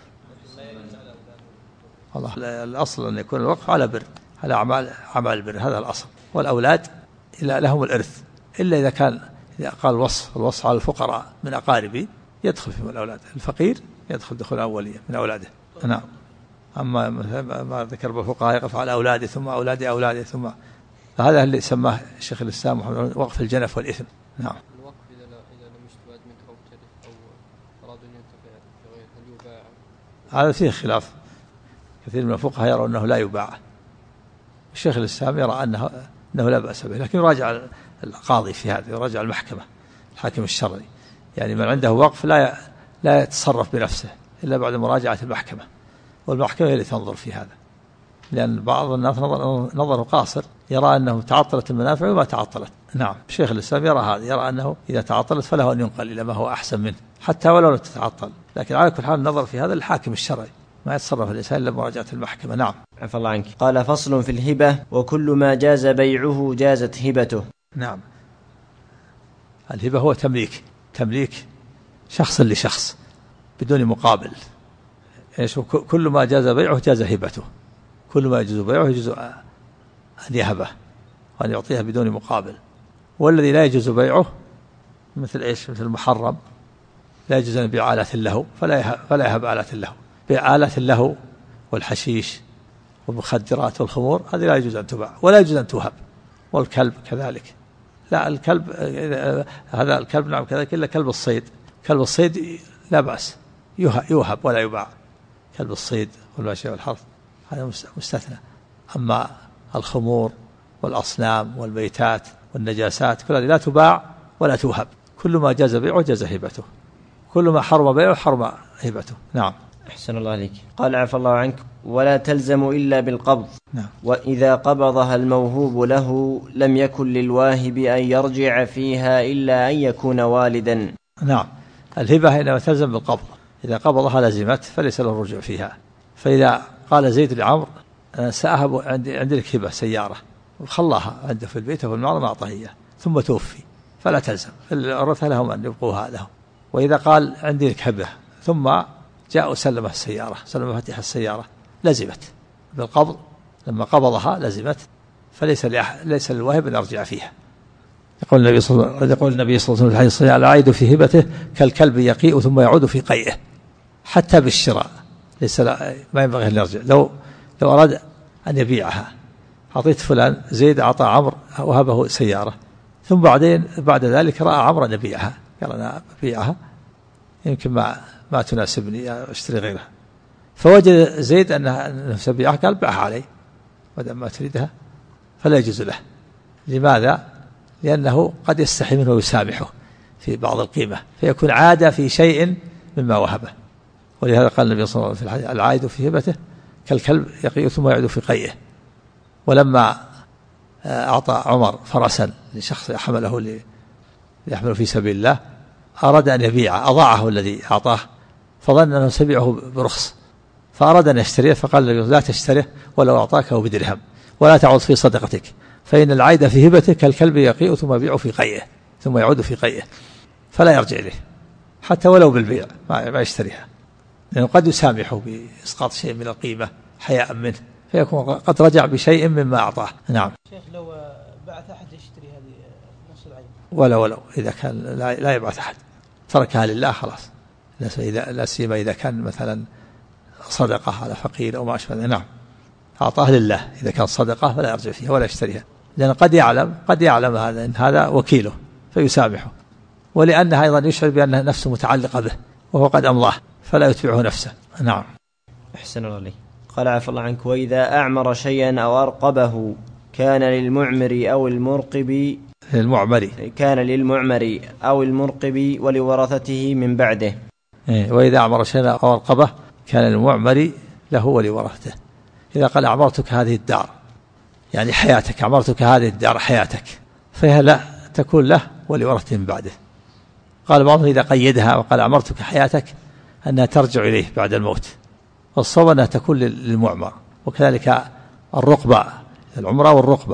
الله، الأصل أن يكون الوقف على بر، على أعمال البر، هذا الأصل. والأولاد لهم الإرث، إلا إذا كان إذا قال الوصف على الفقراء من أقاربي يدخل فيهم الأولاد، الفقير يدخل دخول أولية من أولاده. نعم. أما ما ذكر الفقهاء يقف على أولاده ثم أولاده ثم، هذا اللي سماه الشيخ الإسلام محمد وقف الجنف والإثم. نعم. الوقف إذا لم يستفاد منه أو تلف أو أراد أن ينتفع بغيره هل يباع؟ هذا فيه خلاف، كثير من الفقهاء يرون أنه لا يباع، الشيخ الإسلام يرى أنه لا بأس به، لكن يراجع القاضي في هذا، يراجع المحكمة الحاكم الشرعي، يعني من عنده وقف لا يتصرف بنفسه إلا بعد مراجعة المحكمة، والمحكمة هي اللي تنظر في هذا، لأن بعض الناس نظره قاصر، يرى أنه تعطلت المنافع وما تعطلت. نعم. الشيخ الإسلام يرى هذا، يرى أنه إذا تعطلت فله أن ينقل إلى ما هو أحسن منه حتى ولو لم تتعطل، لكن على كل حال النظر في هذا الحاكم الشرعي، ما يتصرف الإنسان إلا بمراجعة المحكمة. نعم. عفى الله عنك. قال فصل في الهبة: وكل ما جاز بيعه جازت هبته. نعم. الهبة هو تمليك شخص لشخص بدون مقابل، إيش؟ كل ما جاز بيعه جاز هبته، كل ما يجوز بيعه يجوز أن يهبه وأن يعطيها بدون مقابل. والذي لا يجوز بيعه مثل إيش؟ مثل المحرم، لا يجوز أن يبيع آلات له فلا يهب آلات له، بيع آلات له والحشيش والمخدرات والخمور هذه لا يجوز أن تباع ولا يجوز أن توهب. والكلب كذلك، لا الكلب هذا الكلب نعم كذلك، إلا كلب الصيد، كلب الصيد لا بأس يوهب ولا يباع، كلب الصيد والماشية والحرث هذا مستثنى. أما الخمور والأصنام والميتات والنجاسات كل هذه لا تباع ولا توهب، كل ما جاز بيعه جاز هبته، كل ما حرم بيعه حرم هبته. نعم. أحسن الله عليك. قال عفى الله عنك: ولا تلزم إلا بالقبض. نعم. وإذا قبضها الموهوب له لم يكن للواهب أن يرجع فيها إلا أن يكون والدا. نعم. الهبة إنما تلزم بالقبض، إذا قبضها لزمت فليس له الرجوع فيها. فإذا قال زيد لعمرو: أنا سأهب عندي لك هبة سيارة، وخلاها عنده في البيت وفي المعرض ما أعطاه إياه، ثم توفي، فلا تلزم، الورثة لهم أن يبقوها لهم. وإذا قال عندي لك هبة ثم جاء وسلمه السيارة، سلم مفاتيح السيارة، لزمت بالقبض، لما قبضها لزمت، ليس للواهب أن يرجع فيها. يقول النبي صلى الله عليه وسلم في الحديث الصحيح: العائد في هبته كالكلب يقيء ثم يعود في قيئه. حتى بالشراء ليس ما ينبغي أن يرجع. لو أراد أن يبيعها، أعطيت فلان، زيد أعطى عمرو وهبه سيارة، ثم بعد ذلك رأى عمرو أن يبيعها، قال: أنا أبيعها يمكن ما تناسبني، أشتري غيرها. فوجد زيد أنها سبيعها، قال: بعها علي ودام ما تريدها، فلا يجوز له. لماذا؟ لأنه قد يستحي منه ويسامحه في بعض القيمة، فيكون عاد في شيء مما وهبه. ولهذا قال النبي صلى الله عليه وسلم في الحديث: العائد في هبته كالكلب يقيء ثم يعود في قيئه. ولما أعطى عمر فرسا لشخص يحمله في سبيل الله، أراد أن يبيعه، أضاعه الذي أعطاه، فظن أنه سبيعه برخص، فأراد أن يشتريه، فقال له: لا تشتريه ولو أعطاكه بدرهم، ولا تعود في صدقتك، فإن العائد في هبته كالكلب يقيء ثم يبيع في قيئه، ثم يعود في قيئه، فلا يرجع إليه حتى ولو بالبيع، ما يشتريها، لأنه قد يسامحه بإسقاط شيء من القيمة حياء منه، فيكون قد رجع بشيء مما أعطاه. نعم. شيخ، لو بعث أحد يشتري هذه نص العين، ولو إذا كان لا يبعث أحد، تركها لله خلاص، لا سيما إذا كان مثلا صدقة على فقير أو ما أشبه. نعم، أعطاه لله، إذا كان صدقة فلا يرجع فيها ولا يشتريها، لأن قد يعلم هذا إن هذا وكيله فيسامحه، ولأنها أيضا يشعر بأن نفسه متعلقة به وهو قد أمضاه، فلا يتبعه نفسه. نعم. أحسن الله عليك. قال عفى الله عنك: وإذا أعمر شيئا أو أرقبه كان للمعمر أو المرقب ولورثته من بعده. وإذا أعمر شيئا أو أرقبه كان للمعمر له ولورثته. إذا قال: أعمرتك هذه الدار، يعني حياتك، أعمرتك هذه الدار حياتك، فهي لا تكون له ولورثته من بعده. قال بعضهم: إذا قيدها وقال: أعمرتك حياتك، أنها ترجع إليه بعد الموت، والصواب أنها تكون للمعمر. وكذلك الرقبة، العمرة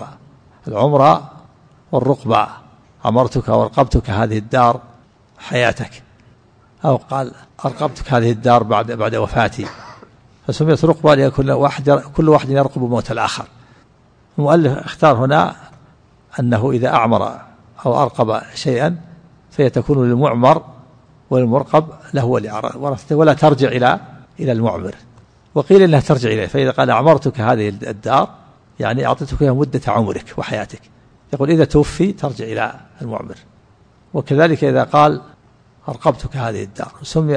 والرقبة، أمرتك وأرقبتك هذه الدار حياتك، أو قال: أرقبتك هذه الدار بعد وفاتي، فسميت رقبة لأن كل واحد يرقب موت الآخر. المؤلف اختار هنا أنه إذا أعمر أو أرقب شيئا فهي تكون للمعمر، والمرقب له ولورثته، ولا ترجع إلى المعمر. وقيل إنها ترجع إليه، فإذا قال: أعمرتك هذه الدار، يعني أعطيتك مدة عمرك وحياتك، يقول إذا توفي ترجع إلى المعمر. وكذلك إذا قال: أرقبتك هذه الدار،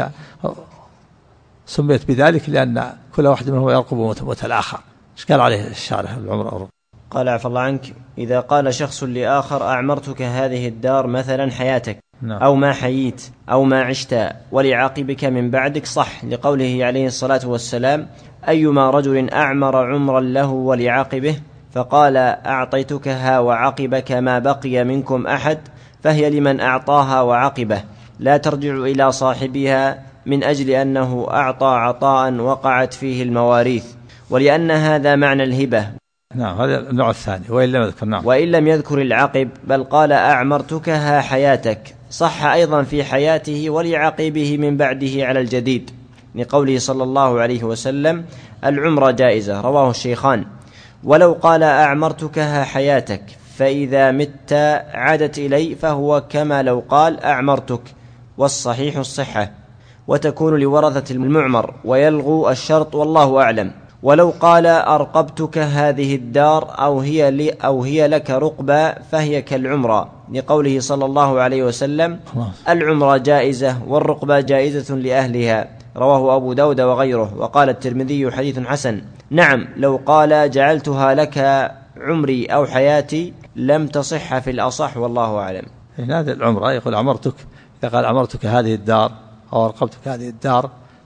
سميت بذلك لأن كل واحد منهم يرقب موت الآخر. إيش قال عليه الشارح العمر؟ قال عفى الله عنك: إذا قال شخص لآخر: أعمرتك هذه الدار مثلا حياتك، نعم، أو ما حييت أو ما عشت ولعاقبك من بعدك، صح، لقوله عليه الصلاة والسلام: أيما رجل أعمر عمرا له ولعاقبه فقال: أعطيتكها وعقبك ما بقي منكم أحد، فهي لمن أعطاها وعقبه، لا ترجع إلى صاحبها، من أجل أنه أعطى عطاء وقعت فيه المواريث، ولأن هذا معنى الهبة. نعم، هذا النوع الثاني. وإن لم يذكر العقب، بل قال: أعمرتكها حياتك، صح أيضا في حياته ولعقيبه من بعده على الجديد، لقوله صلى الله عليه وسلم: العمرة جائزة، رواه الشيخان. ولو قال: أعمرتكها حياتك، فإذا مت عادت إلي، فهو كما لو قال: أعمرتك، والصحيح الصحة، وتكون لورثة المعمر، ويلغو الشرط، والله أعلم. ولو قال: أرقبتك هذه الدار، أو هي لك رقبة، فهي كالعمرة، لقوله صلى الله عليه وسلم: العمرة جائزة والرقبة جائزة لأهلها، رواه أبو داود وغيره. وقال الترمذي: حديث حسن. نعم، لو قال: جعلتها لك عمري أو حياتي، لم تصح في الأصح، والله أعلم. هذا العمرة يقول: أعمرتك، إذا قال: أعمرتك هذه الدار أو أرقبتك هذه الدار،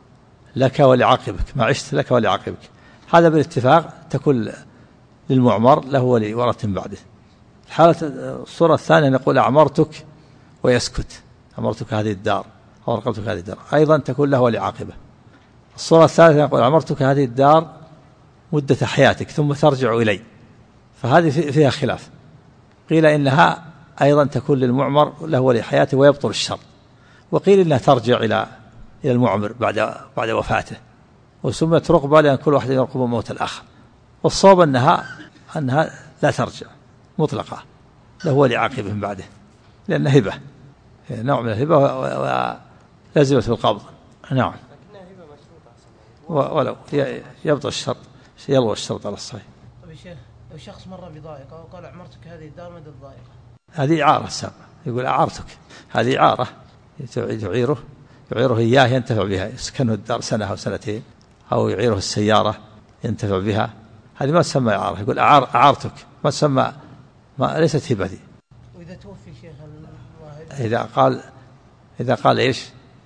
لك ولعقبك، ما عشت لك ولعقبك. هذا بالاتفاق تكون للمعمر له ولورث بعده. الصورة الثانية نقول أعمرتك ويسكت، أمرتك هذه الدار أو أرقبتك هذه الدار، أيضا تكون له ولعاقبة. الصورة الثالثة نقول أمرتك هذه الدار مدة حياتك ثم ترجع إلي، فهذه فيها خلاف. قيل إنها أيضا تكون للمعمر له ولي حياته ويبطل الشر، وقيل إنها ترجع إلى المعمر بعد وفاته، وسميت رقبة لأن كل واحد يرقب موت الآخر. والصواب أنها لا ترجع مطلقة، له ولي عاقبة من بعده، لأن هبة نوع من الهبة ولازمة القبض. نعم، ولو يبطل الشرط، يلغى الشرط على الصحيح. طيب يا شيخ، لو شخص مر بضائقة وقال أعمرتك هذه الدار مدى الضائقة، هذه إعارة السابق، يقول أعارتك، هذه إعارة يعيره إياه ينتفع بها، يسكنه الدار سنة أو سنتين، أو يعيره السيارة ينتفع بها، هذه ما تسمى إعارة. يقول أعارتك، ما تسمى، ليست هبتي. وإذا توفي شيخ إذا قال إيش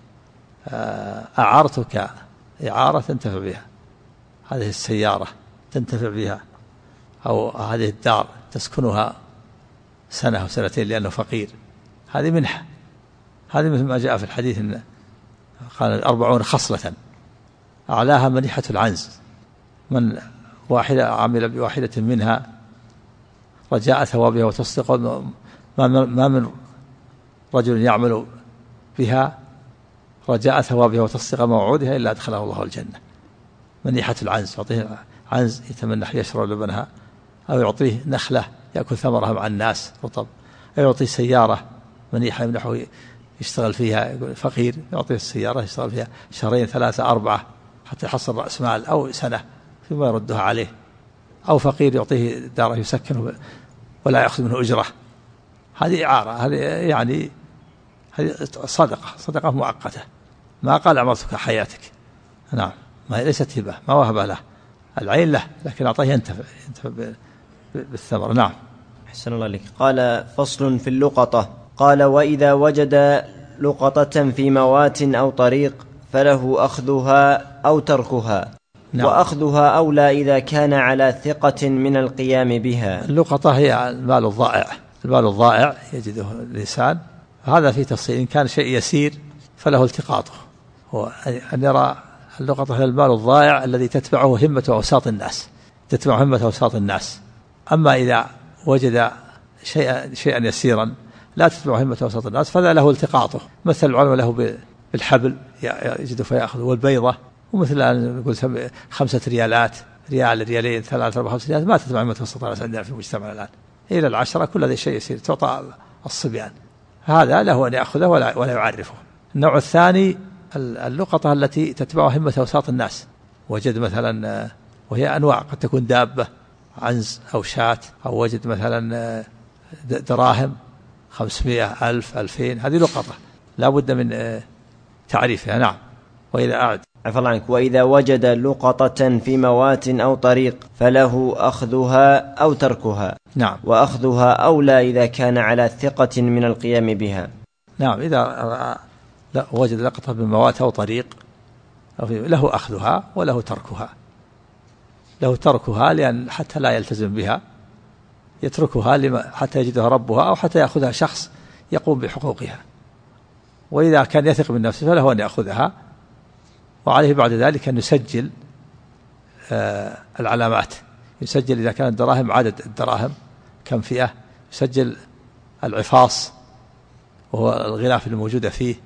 أعارتك إعارة تنتفع بها، هذه السيارة تنتفع بها، أو هذه الدار تسكنها سنة أو سنتين لأنه فقير، هذه منحة. هذه مثل ما جاء في الحديث إن قال 40 خصلة أعلاها منيحة العنز، من واحدة عمل بواحدة منها رجاء ثوابها وتصدق، ما من رجل يعمل بها رجاء ثوابها وتصدق موعودها إلا أدخله الله الجنة. منيحة العنز، يعطيه عنز يتمنى يشرب لبنها، أو يعطيه نخلة يأكل ثمرها مع الناس رطب، أو يعطيه سيارة منيحة يمنحه يشتغل فيها، يقول فقير يعطيه السيارة يشتغل فيها 2 3 4 حتى يحصل رأس مال أو سنة ثم يردها عليه، أو فقير يعطيه داره يسكنه ولا يأخذ منه أجرة. هذه إعارة، هذه يعني هذه صدقة مؤقتة، ما قال أعمرتك حياتك. نعم، ما هي ليست هبة، ما وهب له، العين له لكن أعطيه ينتفع بالثمر. نعم. أحسن الله لك. قال فصل في اللقطة. قال وإذا وجد لقطة في موات أو طريق فله أخذها أو تركها. نعم. وأخذها أولى إذا كان على ثقة من القيام بها. اللقطة هي المال الضائع يجده الإنسان، هذا في تفصيل. إن كان شيء يسير فله التقاطه، هو أن يرى اللقطة هي المال الضائع الذي تتبعه همة أوساط الناس. أما إذا وجد شيئا يسيرا لا تتبع همة أوساط الناس فذا له التقاطه، مثل العلماء له بالحبل يجد فيأخذ، والبيضة، ومثل أن نقول 5 ريالات، ريال، ريالين، 3 4 5 ريالات، ما تتبع همة أوساط الناس عندنا في المجتمع الآن، إلى 10 كل هذا شيء يسير تعطى الصبيان، هذا له أن يأخذه ولا يعرفه. النوع الثاني اللقطة التي تتبع همة أوساط الناس، وجد مثلا، وهي أنواع، قد تكون دابة، عنز أو شاة، أو وجد مثلا دراهم 500 1000 2000، هذه لقطة لا بد من تعريفها. نعم. وإذا عفى الله عنك. وإذا وجد لقطة في موات أو طريق فله أخذها أو تركها. نعم. وأخذها أولى إذا كان على ثقة من القيام بها. نعم. إذا وجد لقطة بموات أو طريق له أخذها وله تركها. له تركها لأن حتى لا يلتزم بها، يتركها حتى يجدها ربها، أو حتى يأخذها شخص يقوم بحقوقها. وإذا كان يثق من نفسه فله أن يأخذها، وعليه بعد ذلك أن يسجل العلامات، يسجل إذا كانت الدراهم عدد الدراهم كم فئة، يسجل العفاص وهو الغلاف الموجودة فيه،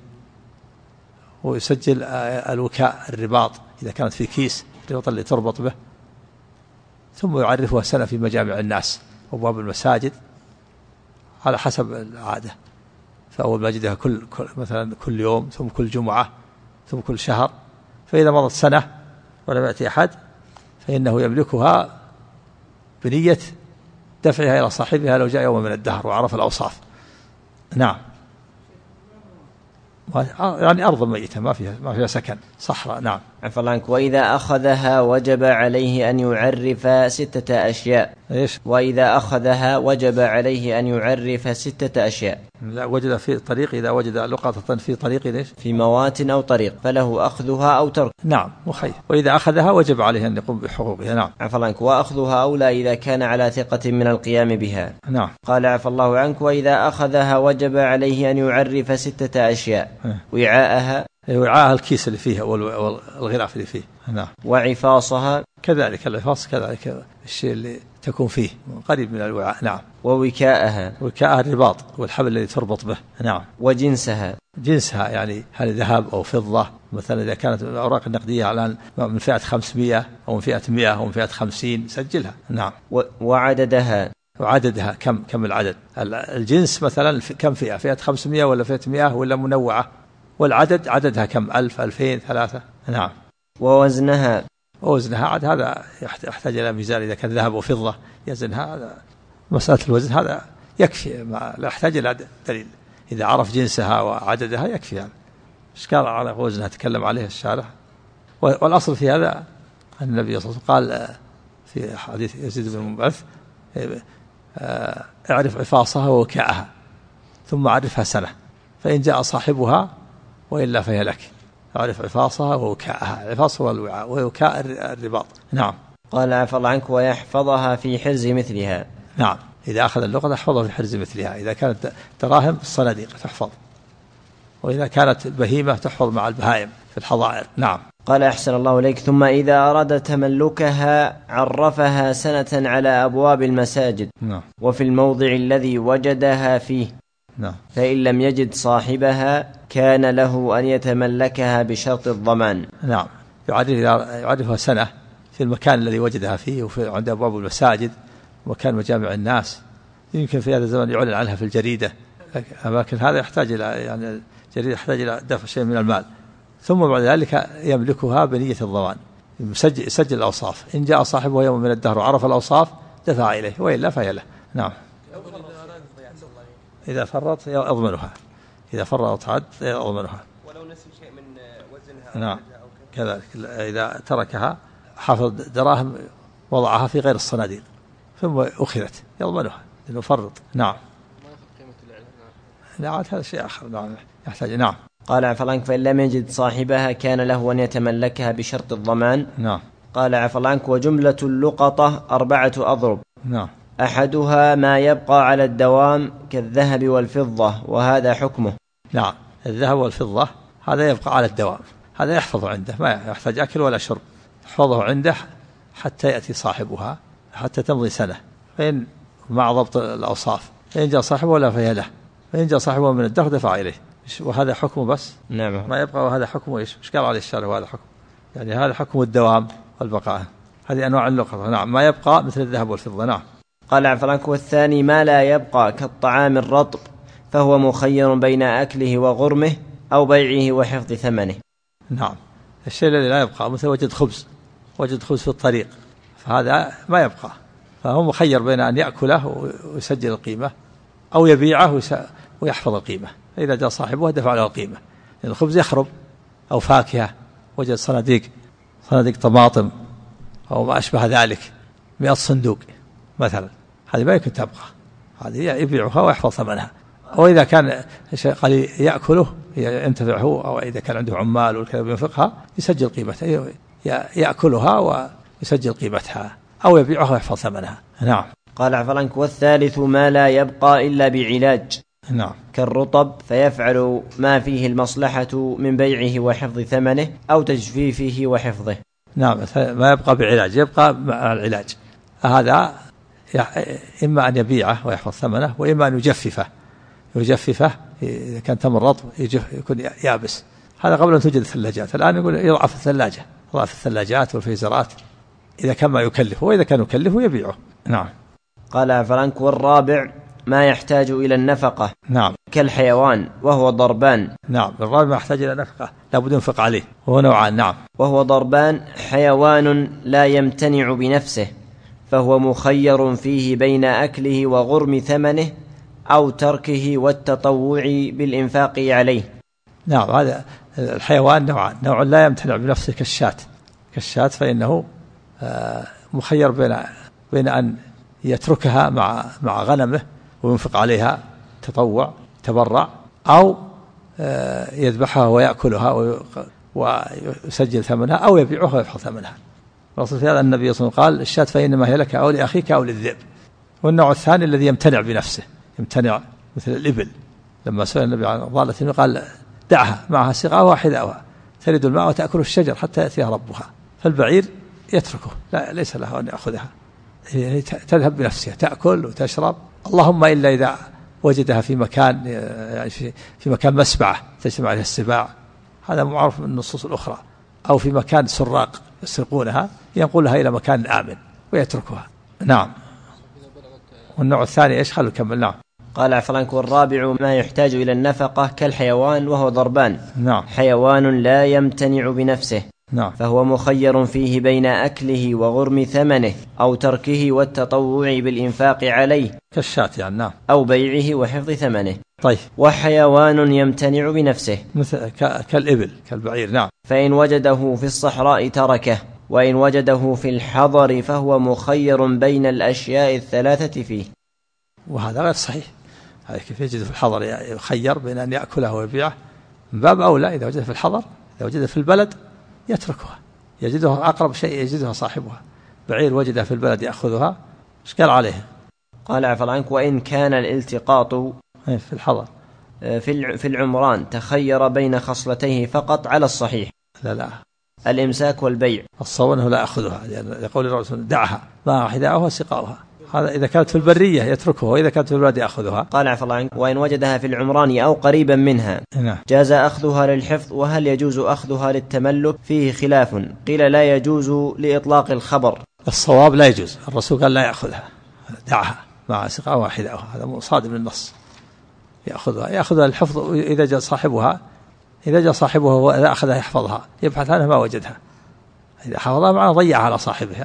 ويسجل الوكاء الرباط إذا كانت في كيس الرباط اللي تربط به، ثم يعرفها سنة في مجامع الناس وأبواب المساجد على حسب العادة، فأول ما يجدها مثلا كل يوم، ثم كل جمعة، ثم كل شهر، فإذا مضت سنة ولم يأتي أحد فإنه يملكها بنية دفعها إلى صاحبها لو جاء يوم من الدهر وعرف الأوصاف. نعم. يعني أرض ميتة ما فيها سكن، صحراء. نعم. عفى الله عنك. وإذا أخذها وجب عليه أن يعرف 6 أشياء. إيش؟ وإذا أخذها وجب عليه أن يعرف 6 أشياء. لا، وجد في طريق، إذا وجد لقطة في طريق ليش؟ في موات أو طريق فله أخذها أو ترك. نعم مخير. وإذا أخذها وجب عليه أن يقوم بحقوقها. نعم. عفى الله عنك. وأخذها أولى إذا كان على ثقة من القيام بها. نعم. قال عفى الله عنك. وإذا أخذها وجب عليه أن يعرف 6 أشياء. وعاءها، وعاءها الكيس اللي فيها والغلاف اللي فيه. نعم. وعفاصها، كذلك العفاص كذلك الشيء اللي تكون فيه قريب من الوعاء. نعم. ووكاءها، وكاءها الرباط والحبل الذي تربط به. نعم. وجنسها، جنسها يعني هل ذهب أو فضة، مثلا إذا كانت الأوراق النقدية على من فئة 500 أو من فئة 100 أو من فئة 50 سجلها. نعم. وعددها، وعددها كم العدد، الجنس مثلا كم فئة 500 ولا فئة 100 ولا منوعة، والعدد عددها كم، 1000 2000 3. نعم. ووزنها، ووزنها عاد هذا يحتاج إلى ميزان، إذا كان ذهب وفضة يزنها، هذا مسألة الوزن هذا يكفي، لا يحتاج إلى دليل، إذا عرف جنسها وعددها يكفي. يعني إشكال على وزنها تكلم عليه الشارع. والأصل في هذا أن النبي صلى الله عليه وسلم قال في حديث يزيد بن المنبعث اعرف عفاصها ووكاءها ثم عرفها سنة، فإن جاء صاحبها وإلا فهي لك. اعرف عفاصها ووكاءها، العفاص هو الوعاء ووكاء الرباط. نعم. قال عفى الله عنك. ويحفظها في حرز مثلها. نعم. إذا أخذ اللقطة يحفظها في حرز مثلها، إذا كانت دراهم الصناديق تحفظ، وإذا كانت بهيمة تحفظ مع البهائم في الحظائر. نعم. قال أحسن الله إليك. ثم إذا أراد تملكها عرفها سنة على أبواب المساجد. نعم. وفي الموضع الذي وجدها فيه. نعم. فإن لم يجد صاحبها كان له أن يتملكها بشرط الضمان. نعم. يعرفها سنة في المكان الذي وجدها فيه، وفي عند أبواب المساجد ومكان مجامع الناس. يمكن في هذا الزمن يعلن عنها في الجريدة، لكن هذا يحتاج إلى يعني الجريدة يحتاج إلى دفع شيء من المال، ثم بعد ذلك يملكها بنية الضمان، يسجل الأوصاف، إن جاء صاحبه يوم من الدهر وعرف الأوصاف دفع إليه، وإلا فهي له. نعم. إذا فرط يضمنها، إذا فرط عد يضمنها، ولو نسي شيء من وزنها. نعم. كذلك إذا تركها حفظ دراهم وضعها في غير الصناديق ثم أخذت يضمنها لأنه فرط. نعم. لا هذا شيء آخر. نعم. يحتاج. نعم. قال عفى الله عنك. فإن لم يجد صاحبها كان له أن يتملكها بشرط الضمان. نعم. قال عفى الله عنك. وجملة اللقطة 4 أضرب. نعم. أحدها ما يبقى على الدوام كالذهب والفضة، وهذا حكمه. نعم. الذهب والفضة هذا يبقى على الدوام، هذا يحفظ عنده، ما يحتاج أكل ولا شرب، يحفظه عنده حتى يأتي صاحبها، حتى تمضي سنة، فإن مع ضبط الأوصاف، فإن جاء صاحبه ولا فهي له، فإن جاء صاحبه من الدهر دفع إليه. وهذا حكمه بس. نعم. ما يبقى، وهذا حكمه إيش قال عليه الشارع، وهذا حكم يعني هذا حكم الدوام والبقاء. هذه أنواع اللقطة. نعم. ما يبقى مثل الذهب والفضة. نعم. قال عفى الله عنك. والثاني ما لا يبقى كالطعام الرطب، فهو مخير بين أكله وغرمه أو بيعه وحفظ ثمنه. نعم. الشيء الذي لا يبقى مثل وجد خبز في الطريق، فهذا ما يبقى، فهو مخير بين أن يأكله ويسجل القيمة أو يبيعه ويحفظ القيمة، فإذا جاء صاحبه دفع له القيمة، لأن الخبز يخرب، أو فاكهة وجد صناديق طماطم أو ما أشبه ذلك 100 صندوق مثلا، هذه ما يمكن تبقى، هذه يبيعها ويحفظ ثمنها. وإذا كان شيء قليل يأكله ينتفعه، أو إذا كان عنده عمال والكلام ينفقها يسجل قيمتها، يأكلها ويسجل قيمتها، أو يبيعها ويحفظ ثمنها. نعم. قال عفى الله عنك. والثالث ما لا يبقى إلا بعلاج. نعم. كالرطب، فيفعل ما فيه المصلحة من بيعه وحفظ ثمنه أو تجفيفه وحفظه. نعم. ما يبقى بعلاج، يبقى مع العلاج، هذا إما أن يبيعه ويحفظ ثمنه، وإما أن يجففه إذا كان تمر رطب يكون يابس، هذا قبل أن توجد الثلاجات. الآن يقول يضعف الثلاجة، يضعف الثلاجات والفريزرات إذا كان ما يكلفه، وإذا كان يكلفه يبيعه. نعم. قال عفى الله عنك. والرابع ما يحتاج إلى النفقة. نعم. كالحيوان وهو ضربان. نعم. الرابع ما يحتاج إلى نفقة، لابد ينفق عليه، وهو نوعان. نعم. وهو ضربان: حيوان لا يمتنع بنفسه، فهو مخير فيه بين أكله وغرم ثمنه أو تركه والتطوع بالإنفاق عليه. نعم. هذا الحيوان نوعان، نوع لا يمتنع بنفسه كالشاة فإنه مخير بين أن يتركها مع غنمه وينفق عليها تطوع تبرع، أو يذبحها ويأكلها ويسجل ثمنها، أو يبيعها ويفحص ثمنها. الرسول في هذا النبي صلى الله عليه وسلم قال الشاة فإنما هي لك أو لأخيك أو للذئب. والنوع الثاني الذي يمتنع بنفسه، يمتنع مثل الإبل، لما سئل النبي عن ضالة قال دعها معها سقاها وحذاؤها ترد الماء وتأكل الشجر حتى يأتيها ربها. فالبعير يتركه، لا ليس له أن يأخذها، تذهب بنفسها تأكل وتشرب، اللهم إلا إذا وجدها في مكان يعني في مكان مسبعة تجتمع عليها السباع، هذا معروف من النصوص الأخرى، أو في مكان سراق يسرقونها ينقلها إلى مكان آمن ويتركها. نعم. والنوع الثاني إيش؟ خلوا نكمل. نعم. قال عفرانك والرابع ما يحتاج إلى النفقة كالحيوان وهو ضربان. نعم. حيوان لا يمتنع بنفسه. نعم. فهو مخير فيه بين أكله وغرم ثمنه أو تركه والتطوع بالإنفاق عليه كالشاة يعني. نعم. أو بيعه وحفظ ثمنه. طيب. وحيوان يمتنع بنفسه مثل كالإبل كالبعير. نعم. فإن وجده في الصحراء تركه، وإن وجده في الحضر فهو مخير بين الأشياء الثلاثة فيه. وهذا غير صحيح. هذا كيف يجد في الحضر يخير بين أن يأكله ويبيعه؟ من باب أولى إذا وجد في الحضر، إذا وجد في البلد يتركها، يجدها أقرب شيء يجدها صاحبها. بعير وجدها في البلد يأخذها، إيش قال عليه؟ قال عفوا عنك وإن كان الالتقاط في الحضر في العمران تخير بين خصلتيه فقط على الصحيح. لا الإمساك والبيع. الصواب أنه لا يأخذها، يقول الرسول دعها ما حذاؤها وسقاؤها. هذا إذا كانت في البرية يتركها، وإذا كانت في البلد يأخذها. قال عفوا عنك وإن وجدها في العمران أو قريبا منها جاز أخذها للحفظ. وهل يجوز أخذها للتملك؟ فيه خلاف، قيل لا يجوز لإطلاق الخبر. الصواب لا يجوز، الرسول قال لا يأخذها، دعها مع سقاؤها وحذاؤها، هذا مصادم للنص. يأخذها للحفظ، إذا جاء صاحبها وإذا أخذها يحفظها، يبحث عنها ما وجدها، إذا حفظها معناه ضيعها على صاحبها.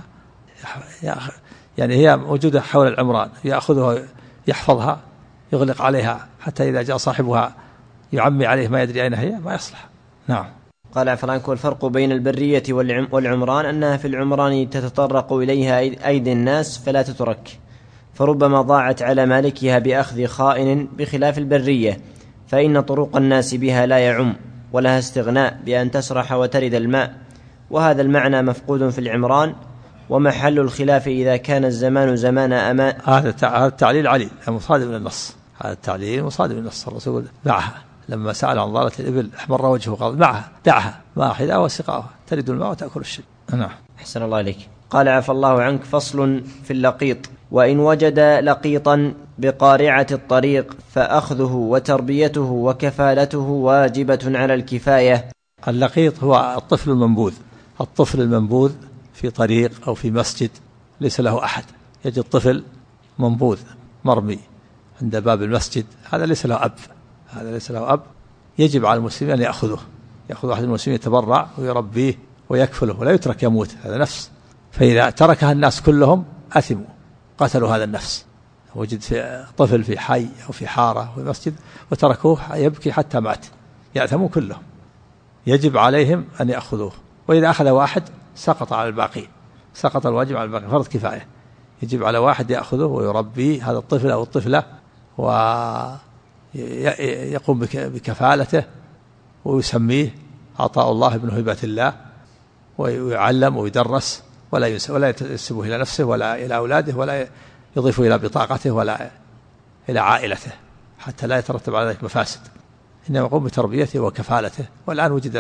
يعني هي موجودة حول العمران، يأخذها يحفظها يغلق عليها حتى إذا جاء صاحبها يعمي عليه ما يدري أين هي، ما يصلح. نعم. قال عفرانك والفرق بين البرية والعمران أنها في العمران تتطرق إليها أيدي الناس فلا تترك، فربما ضاعت على مالكها بأخذ خائن، بخلاف البرية فإن طرق الناس بها لا يعم، ولها استغناء بأن تسرح وترد الماء، وهذا المعنى مفقود في العمران. ومحل الخلاف إذا كان الزمان زمان أمان. هذا التعليل عليل مصادم من النص، هذا التعليل مصادم من النص. الرسول دعها لما سأل عن ضالة الإبل احمر وجهه قال معها دعها ما حذاءها وسقاها ترد الماء وتأكل الشجر. نعم. أحسن الله إليك. قال عفى الله عنك فصل في اللقيط. وإن وجد لقيطا بقارعة الطريق فأخذه وتربيته وكفالته واجبة على الكفاية. اللقيط هو الطفل المنبوذ في طريق أو في مسجد ليس له أحد، يجد طفل منبوذ مرمي عند باب المسجد، هذا ليس له أب، يجب على المسلمين أن يأخذ واحد من المسلمين يتبرع ويربيه ويكفله ولا يترك يموت، هذا نفس. فإذا تركها الناس كلهم أثموا، قتلوا هذا النفس. وجد في طفل في حي أو في حارة أو مسجد وتركوه يبكي حتى مات، يأثموا كلهم، يجب عليهم أن يأخذوه. وإذا أخذ واحد سقط على الباقي، سقط الواجب على الباقي، فرض كفاية. يجب على واحد يأخذه ويربيه هذا الطفل أو الطفلة، ويقوم بكفالته ويسميه عطاء الله ابن هبة الله، ويعلم ويدرس، ولا ينسبه إلى نفسه ولا إلى أولاده ولا يضيفه إلى بطاقته ولا إلى عائلته حتى لا يترتب على ذلك مفاسد، إنما يقوم بتربيته وكفالته. والآن وجد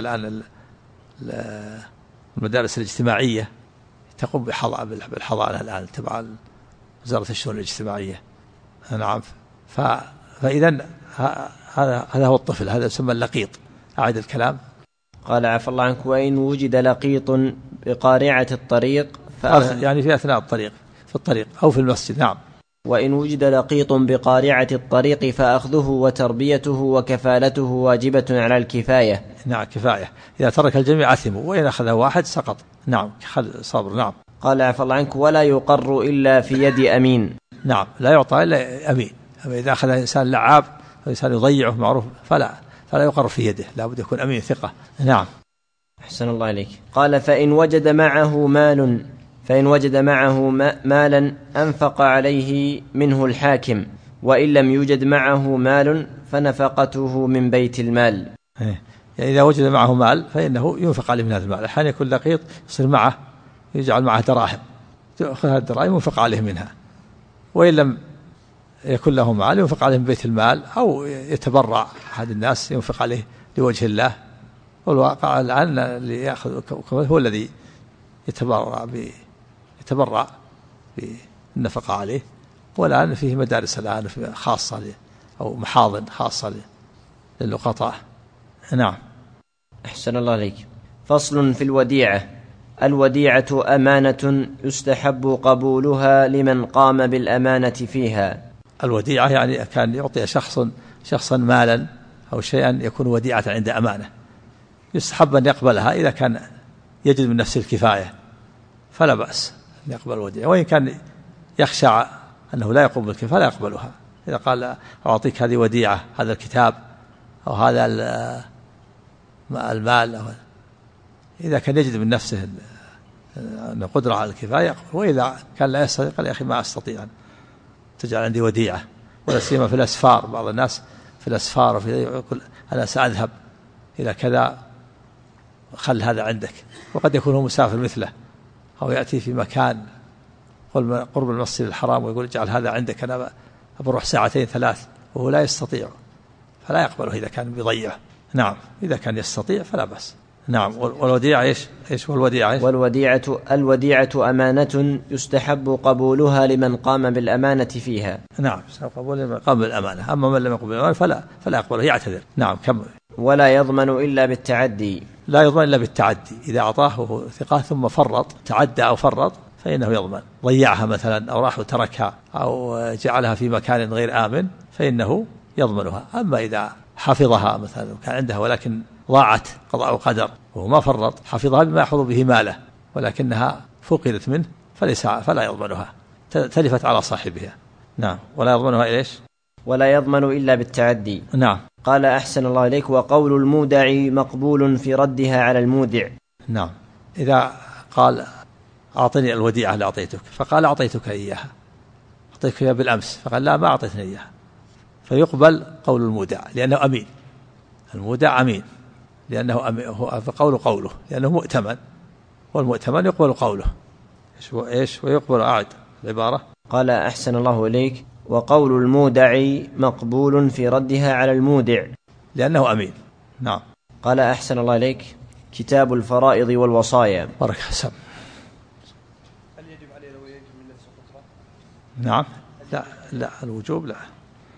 المدارس الاجتماعية تقوم بالحضانة الآن تبع وزارة الشؤون الاجتماعية. نعم. فإذا هذا هو الطفل، هذا يسمى اللقيط. أعد الكلام. قال عفى الله عنك وإن وجد لقيط بقارعة الطريق يعني في أثناء الطريق، في الطريق أو في المسجد. نعم. وإن وجد لقيط بقارعة الطريق فأخذه وتربيته وكفالته واجبة على الكفاية. نعم كفاية، إذا ترك الجميع أثموا، وإن أخذ واحد سقط. نعم صبر. نعم. قال عفى الله عنك ولا يقر إلا في يد أمين. نعم لا يعطى إلا أمين. أما إذا أخذ إنسان لعاب أو إنسان يضيعه معروف فلا، فلا يقر في يده، لا بد يكون أمين ثقة. نعم. أحسن الله إليك. قال فإن وجد معه مالا أنفق عليه منه الحاكم، وإن لم يوجد معه مال فنفقته من بيت المال. يعني إذا وجد معه مال فإنه ينفق عليه من هذا المال. أحيانا يكون لقيط يصير معه، يجعل معه دراهم، يأخذ هذه الدراهم وينفق عليه منها، وإن لم يكن له مال ينفق عليه من بيت المال، أو يتبرع أحد الناس ينفق عليه لوجه الله. والواقع الآن اللي يأخذ هو الذي يتبرع بالنفقة عليه. والآن فيه مدارس الآن خاصة أو محاضن خاصة للقطاع. نعم. أحسن الله عليك. فصل في الوديعة. الوديعة أمانة يستحب قبولها لمن قام بالأمانة فيها. الوديعة يعني كان يعطي شخصا مالا أو شيئا يكون وديعة عند أمانة، يستحب أن يقبلها إذا كان يجد من نفس الكفاية فلا بأس أن يقبل الوديعة، وإن كان يخشى أنه لا يقوم بالكفاية فلا يقبلها. إذا قال أعطيك هذه وديعة، هذا الكتاب أو هذا المال، أو إذا كان يجد من نفسه أن قدرة على الكفاية، وإذا كان لا يستطيع قال يا أخي ما أستطيع أن تجعل عندي وديعة. ولا سيما في الأسفار، بعض الناس في الأسفار يقول أنا سأذهب إلى كذا خل هذا عندك، وقد يكون هو مسافر مثله، أو يأتي في مكان قرب المسجد الحرام ويقول اجعل هذا عندك، أنا بروح 2 3 ساعات، وهو لا يستطيع فلا يقبله إذا كان بيضيعه. نعم. إذا كان يستطيع فلا بأس. نعم. والوديعة إيش والوديعة الوديعة أمانة يستحب قبولها لمن قام بالأمانة فيها. نعم. قبول لمن قام بالأمانة، أما من لم يقم بالأمانة فلا يقبله، يعتذر. نعم. كم. ولا يضمن إلا بالتعدي. لا يضمن إلا بالتعدي. إذا أعطاه ثقة ثم فرط، تعدى أو فرط، فإنه يضمن. ضيعها مثلا أو راح وتركها أو جعلها في مكان غير آمن فإنه يضمنها. أما إذا حفظها مثلا وكان عندها ولكن ضاعت قضاء وقدر وهو ما فرط، حفظها بما يحفظ به ماله ولكنها فقدت منه فلا يضمنها، تلفت على صاحبها. نعم. ولا يضمنها إيش؟ ولا يضمن إلا بالتعدي. نعم. قال أحسن الله إليك. وقول المودع مقبول في ردها على المودع. نعم. إذا قال أعطني الوديعة اللي أعطيتك، فقال أعطيتك إياها، أعطيتك إياها بالأمس، فقال لا ما أعطيتني إياها، فيقبل قول المودع لأنه أمين. المودع أمين لأنه أمين، قوله لأنه مؤتمن، والمؤتمن يقبل قوله. إيش ويقبل أعد العبارة. قال أحسن الله إليك. وقول المودع مقبول في ردها على المودع لأنه أمين. نعم. قال أحسن الله إليك. كتاب الفرائض والوصايا. بارك حسن. هل يجب عليه لو يجب من نفسه قطرة؟ نعم. لا الوجوب لا.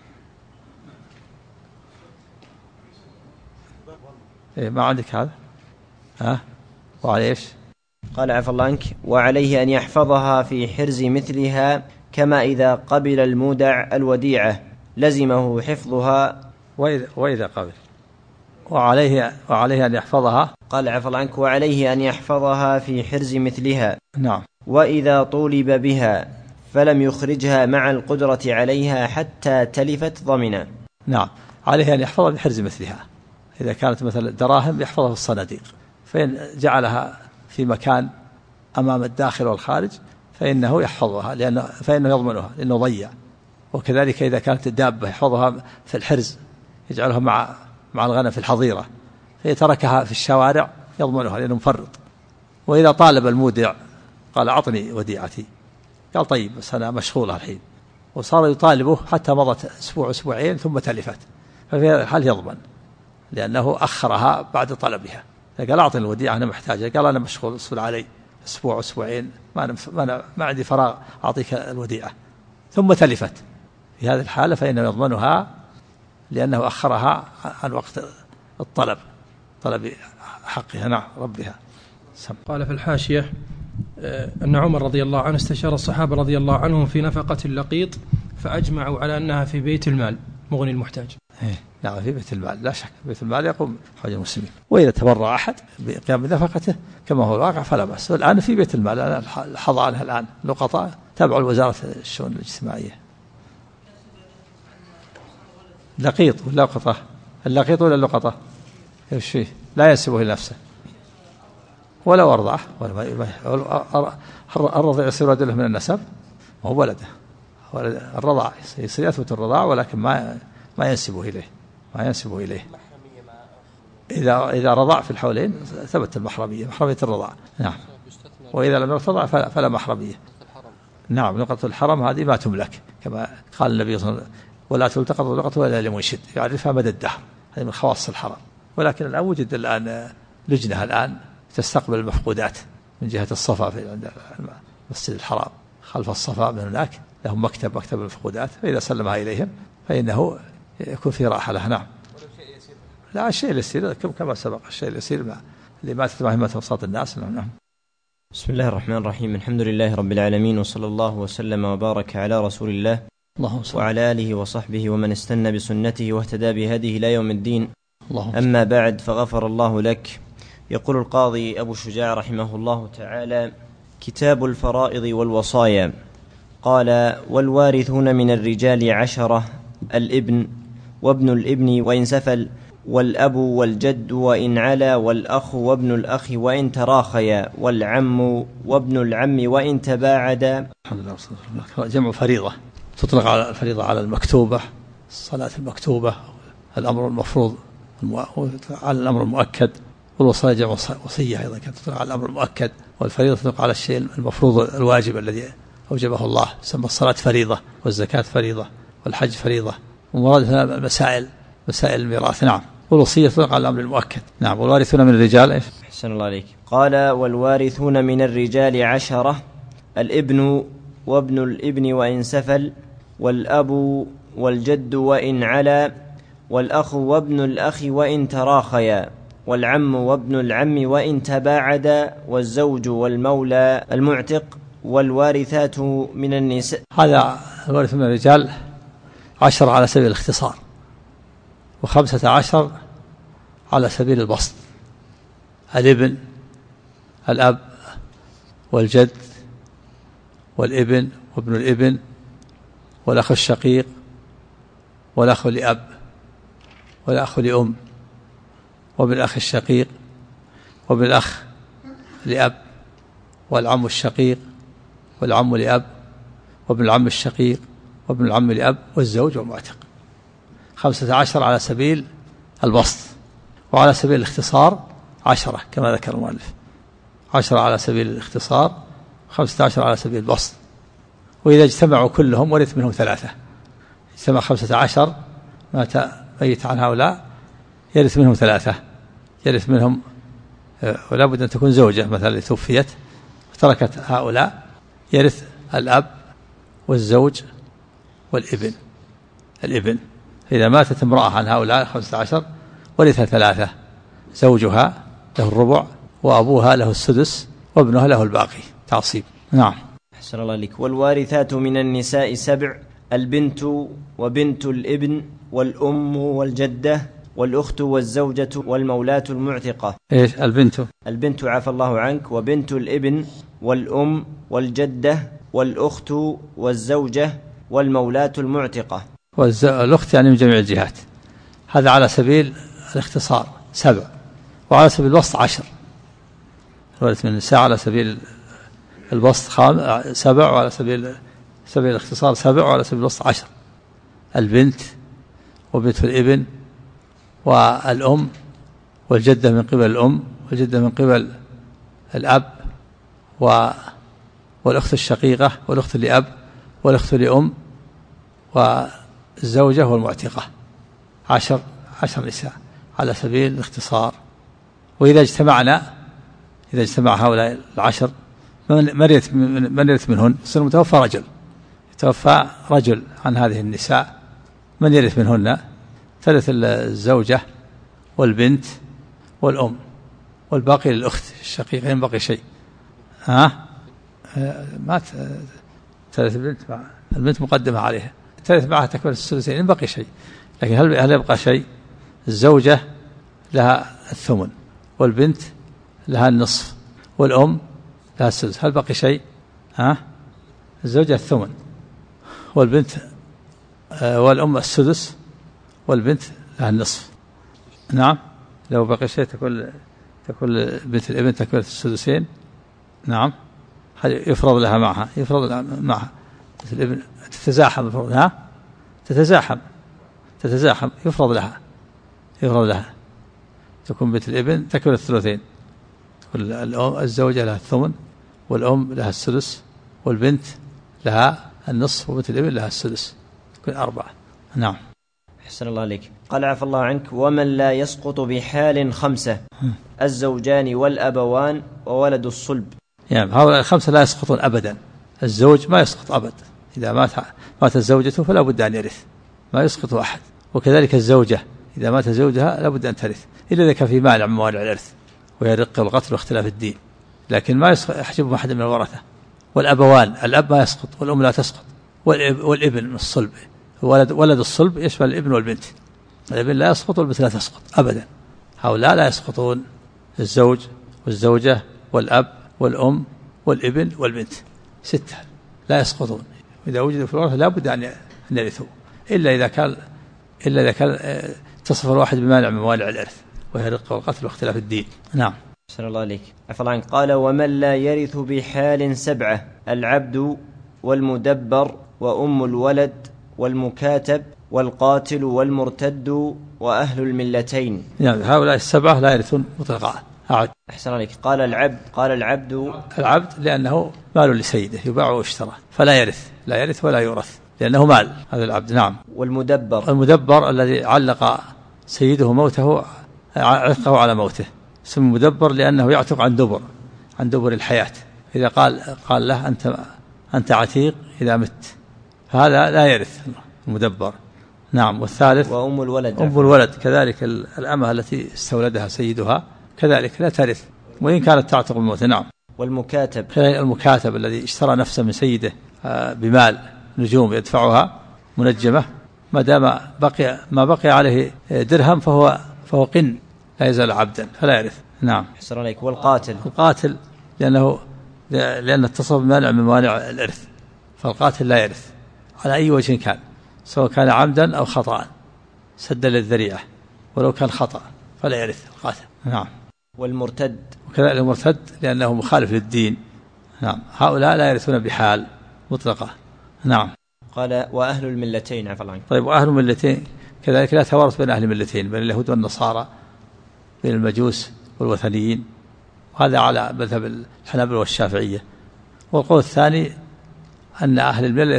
إيه ما عندك هذا؟ وعليه إيش؟ قال عفى الله عنك. وعليه أن يحفظها في حرز مثلها، كما إذا قبل المودع الوديعة لزمه حفظها. وإذا قبل وعليه أن يحفظها. قال عفى الله عنك. وعليه أن يحفظها في حرز مثلها. نعم. وإذا طولب بها فلم يخرجها مع القدرة عليها حتى تلفت ضمنا. نعم. عليه أن يحفظها بحرز مثلها. إذا كانت مثلا دراهم يحفظها في الصناديق، فإن جعلها في مكان أمام الداخل والخارج فإنه يحفظها فإنه يضمنها لأنه ضيع. وكذلك إذا كانت الدابة يحفظها في الحرز، يجعلها مع الغنم في الحظيرة، فيتركها في الشوارع يضمنها لأنه مفرط. وإذا طالب المودع قال أعطني وديعتي، قال طيب بس أنا مشغول الحين، وصار يطالبه حتى مضت أسبوع 2 ثم تلفت، ففي هل يضمن لأنه أخرها بعد طلبها. قال أعطني الوديعة أنا محتاجة، قال أنا مشغول اصبر علي 2 ما عندي فراغ أعطيك الوديعة، ثم تلفت. في هذه الحالة فإنه يضمنها لأنه أخرها عن وقت طلب حقها. نعم. ربها. قال في الحاشية أن عمر رضي الله عنه استشار الصحابة رضي الله عنهم في نفقة اللقيط فأجمعوا على أنها في بيت المال مغني المحتاج. نعم في بيت المال لا شك، بيت المال يقوم حوج المسلمين. وإذا تبرع أحد بقيام بنفقته كما هو الواقع فلا بأس. والآن في بيت المال الحضانة الآن لقطاء تابع لوزارة الشؤون الاجتماعية. لقيط ولا قطة اللقيط ولا اللقطة؟ ايش فيه؟ لا ينسبه إلى نفسه ولا أرضعه الرضيع يصير ولده من النسب، هو ولده الرضاع يصير يثبت الرضاع، ولكن ما ينسبه إليه. إذا رضع في الحولين ثبت المحرمية، محرمية الرضاع. نعم. وإذا لم يرتضع فلا محرمية. نعم. لقطة الحرم هذه ما تملك، كما قال النبي صلى الله عليه وسلم: ولا تلتقط لقطة ولا لمنشد، يعرفها مدى الدهر. هذه من خواص الحرم. ولكن الآن وجد لجنة الآن تستقبل المفقودات من جهة الصفا عند المسجد الحرام خلف الصفا، من هناك لهم مكتب المفقودات، فإذا سلمها إليهم فإنه يكون في راحة له. نعم. لا، الشيء اليسير كما سبق، الشيء اليسير اللي ما تتمهمة وسط الناس. نعم. بسم الله الرحمن الرحيم. الحمد لله رب العالمين، وصلى الله وسلم وبارك على رسول الله وعلى آله وصحبه ومن استنى بسنته واهتدى بهديه إلى يوم الدين. أما بعد، فغفر الله لك. يقول القاضي أبو شجاع رحمه الله تعالى: كتاب الفرائض والوصايا. قال: والوارثون من الرجال 10: الابن وابن الابن وإن سفل، والأب والجد وإن علا، والأخ وابن الأخ وإن تراخيا، والعم وابن العم وإن تباعدا. الحمد لله. جمع فريضة، تطلق على الفريضة على المكتوبة، الصلاة المكتوبة، الأمر المفروض على الأمر المؤكد، والوصايا جمع وصية أيضا كانت تطلق على الأمر المؤكد، والفريضة تطلق على الشيء المفروض الواجب الذي أوجبه الله، سمى الصلاة فريضة، والزكاة فريضة، والحج فريضة. ومراد هنا مسائل الميراث. نعم. والوصية تطلق على الأمر المؤكد. نعم. والوارثون من الرجال إيش؟ أحسن الله عليك. قال: والوارثون من الرجال 10: الابن وابن الابن وإن سفل، والأب والجد وإن علا، والأخ وابن الأخ وإن تراخيا، والعم وابن العم وإن تباعدا، والزوج والمولى المعتق، والوارثات من النساء. هذا الوارث من الرجال 10 على سبيل الاختصار، و15 على سبيل البسط: الابن، الأب، والجد، والابن وابن الابن، والأخ الشقيق، والأخ لأب، والأخ لأم، وابن الأخ الشقيق، وابن الأخ لأب، والعم الشقيق، والعم لأب، وابن العم الشقيق، وابن العم لأب، والزوج والمعتق. 15 على سبيل البسط، وعلى سبيل الاختصار 10 كما ذكر المؤلف. 10 على سبيل الاختصار، 15 على سبيل البسط. وإذا اجتمعوا كلهم ورث منهم 3. اجتمع 15 مات ميت عن هؤلاء يرث منهم 3. يرث منهم، ولا بد أن تكون زوجة مثلا توفيت وتركت هؤلاء، يرث الأب والزوج والابن. الابن إذا ماتت امرأة عن هؤلاء 15 ورثها 3: زوجها له الربع، وأبوها له السدس، وابنها له الباقي تعصيب. نعم. أحسن الله لك. والوارثات من النساء 7: البنت وبنت الابن، والأم والجدة، والأخت والزوجة، والمولاة المعتقة. إيش البنت عفى الله عنك، وبنت الابن، والأم والجدة، والأخت والزوجة، والمولاة المعتقة. والأخت يعني من جميع الجهات. هذا على سبيل الاختصار 7، وعلى سبيل البسط 10. الوارث من النساء على سبيل البسط 7، وعلى سبيل الاختصار 7، وعلى سبيل البسط 10: البنت وبنت الابن، والأم، والجدة من قبل الأم، والجدة من قبل الأب، والأخت الشقيقة، والأخت لأب، والأخت لأم، والزوجة والمعتقة. 10 نساء على سبيل الاختصار. وإذا اجتمع هؤلاء 10 من يرث منهن؟ يصير متوفى رجل، يتوفى رجل عن هذه النساء، من يرث منهن؟ ترث الزوجة والبنت والأم، والباقي للأخت الشقيقة. إن بقي شيء ما ترث البنت مقدمة عليها، ترث معها تكمل الثلثين إن بقي شيء. لكن هل يبقى شيء؟ الزوجة لها الثمن، والبنت لها النصف، والأم لها السدس. هل بقي شيء؟ الزوجة الثمن، والبنت والأم السدس، والبنت لها النصف. نعم لو بقي شيء تكون بنت الابن تكملة السدسين. نعم يفرض لها معها بنت الابن تتزاحم المفروض تتزاحم يفرض لها تكون بنت الابن تكملة الثلثين. الزوجة لها الثمن والأم لها السدس والبنت لها النصف وبنت الابن لها السدس تكون 4. نعم. أحسن الله عليك. قال عفى الله عنك: ومن لا يسقط بحال 5: الزوجان والأبوان وولد الصلب. يعني هؤلاء 5 لا يسقطون أبدا. الزوج ما يسقط أبدا، إذا ماتت زوجته فلا بد أن يرث، ما يسقط أحد. وكذلك الزوجة إذا مات زوجها لا بد أن ترث، إلا إذا كان في مانع من موانع الإرث وهي الرق والقتل واختلاف الدين، لكن ما يحجب أحد من الورثة. والأبوان، الأب ما يسقط والأم لا تسقط، والابن من الصلب. ولد الصلب يشمل الابن والبنت. الابن لا يسقط والبنت لا تسقط أبدا. هؤلاء لا يسقطون: الزوج والزوجة والأب والأم والابن والبنت، 6 لا يسقطون. إذا وجدوا في الورثة لا بد أن يرثوا، إلا إذا كان تصف الواحد بمانع من موانع الإرث وهي الرق والقتل واختلاف الدين. نعم. أحسن الله عليك. عفى الله عنك. قال: ومن لا يرث بحال 7: العبد والمدبر وأم الولد والمكاتب والقاتل والمرتد وأهل الملتين. يعني هؤلاء 7 لا يرثون مطلقا. أحسن عليك. قال العبد لأنه مال لسيده يباع ويشترى، فلا يرث ولا يورث لأنه مال هذا العبد. نعم. والمدبر الذي علق سيده موته عتقه على موته، اسم مدبر لأنه يعتق عن دبر الحياة. إذا قال له أنت عتيق إذا مت، فهذا لا يرث المدبر. نعم. والثالث وأم الولد كذلك الأمة التي استولدها سيدها كذلك لا ترث وإن كانت تعتق بالموت. نعم. المكاتب الذي اشترى نفسه من سيده بمال نجوم يدفعها منجمة، ما دام ما بقي عليه درهم فهو قن لا يزال عبدا فلا يرث. نعم. أحسن عليك. والقاتل لأن اتصف بمانع من موانع الإرث، فالقاتل لا يرث على أي وجه كان، سواء كان عمدا أو خطأ سدا للذريعة، ولو كان خطأ فلا يرث القاتل. نعم. والمرتد وكذلك المرتد لأنه مخالف للدين. نعم. هؤلاء لا يرثون بحال مطلقة. نعم. قال: وأهل الملتين. عفى الله عنك. طيب، وأهل الملتين كذلك لا توارث بين أهل الملتين، بين اليهود والنصارى، بين المجوس والوثنيين، وهذا على مذهب الحنابلة والشافعية. والقول الثاني أن أهل الملل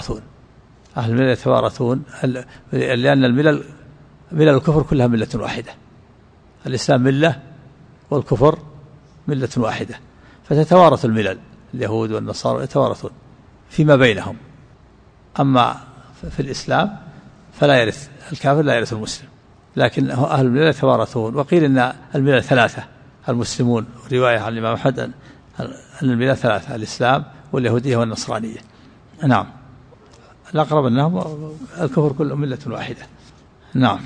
يتوارثون لأن الملل الكفر كلها ملة واحدة، الإسلام ملة والكفر ملة واحدة، فتتوارث الملل، اليهود والنصارى يتوارثون فيما بينهم. أما في الإسلام فلا يرث الكافر لا يرث المسلم، لكن أهل الملل يتوارثون. وقيل أن الملل 3 المسلمون، رواية عن الإمام أحمد أن الملل 3: الإسلام واليهودية والنصرانية. نعم. الأقرب أنهم الكفر كله ملة واحدة. نعم.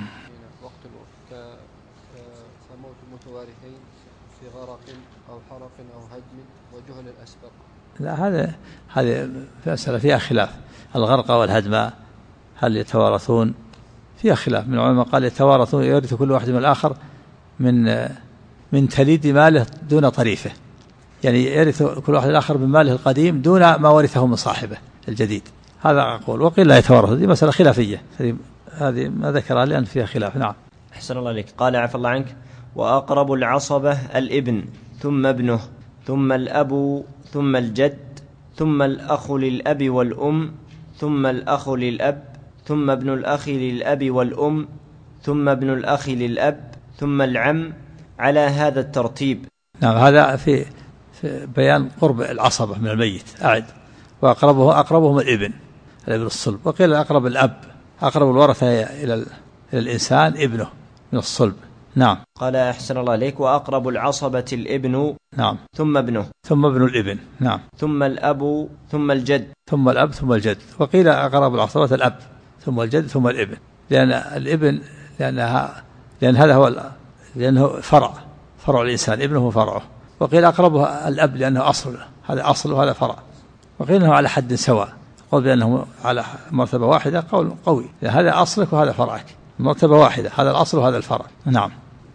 موت المتوارثين في غرق أو حرق أو هدم وجهل الأسباب. لا، هذه مسألة فيها خلاف. الغرق والهدم هل يتوارثون؟ فيها خلاف. من العلماء قال يتوارثون، يرث كل واحد من الآخر من تليد ماله دون طريفه، يعني يرث كل واحد الآخر من ماله القديم دون ما ورثه من صاحبه الجديد. هذا أقول. وقيل لا يتوارث، دي مسألة خلافية، هذه ما ذكرها لأن فيها خلاف. نعم. أحسن الله عليك. قال: عفى الله عنك. وأقرب العصبة الابن ثم ابنه ثم الأب ثم الجد ثم الأخ للأب والأم ثم الأخ للأب ثم ابن الأخ للأب والأم ثم ابن الأخ للأب ثم العم، على هذا الترتيب. نعم. هذا في بيان قرب العصبة من الميت. وأقربهم الابن الصلب. وقيل أقرب الأب، أقرب الورثة إلى الإنسان ابنه من الصلب. نعم. قال: أحسن الله عليك. وأقرب العصبة الابن. نعم. ثم ابنه ثم ابن الابن. نعم. ثم الأب ثم الجد. ثم الأب ثم الجد. وقيل أقرب العصبة الأب ثم الجد ثم الابن، لأن الابن لأن هذا هو لأنه فرع الإنسان، ابنه فرعه. وقيل أقربها الأب لأنه أصل، هذا أصل وهذا فرع. وقيل أنه على حد سواء، قول بأنه على مرتبة واحدة قول قوي، هذا أصلك وهذا فرعك، مرتبة واحدة، هذا الأصل وهذا الفرع. نعم.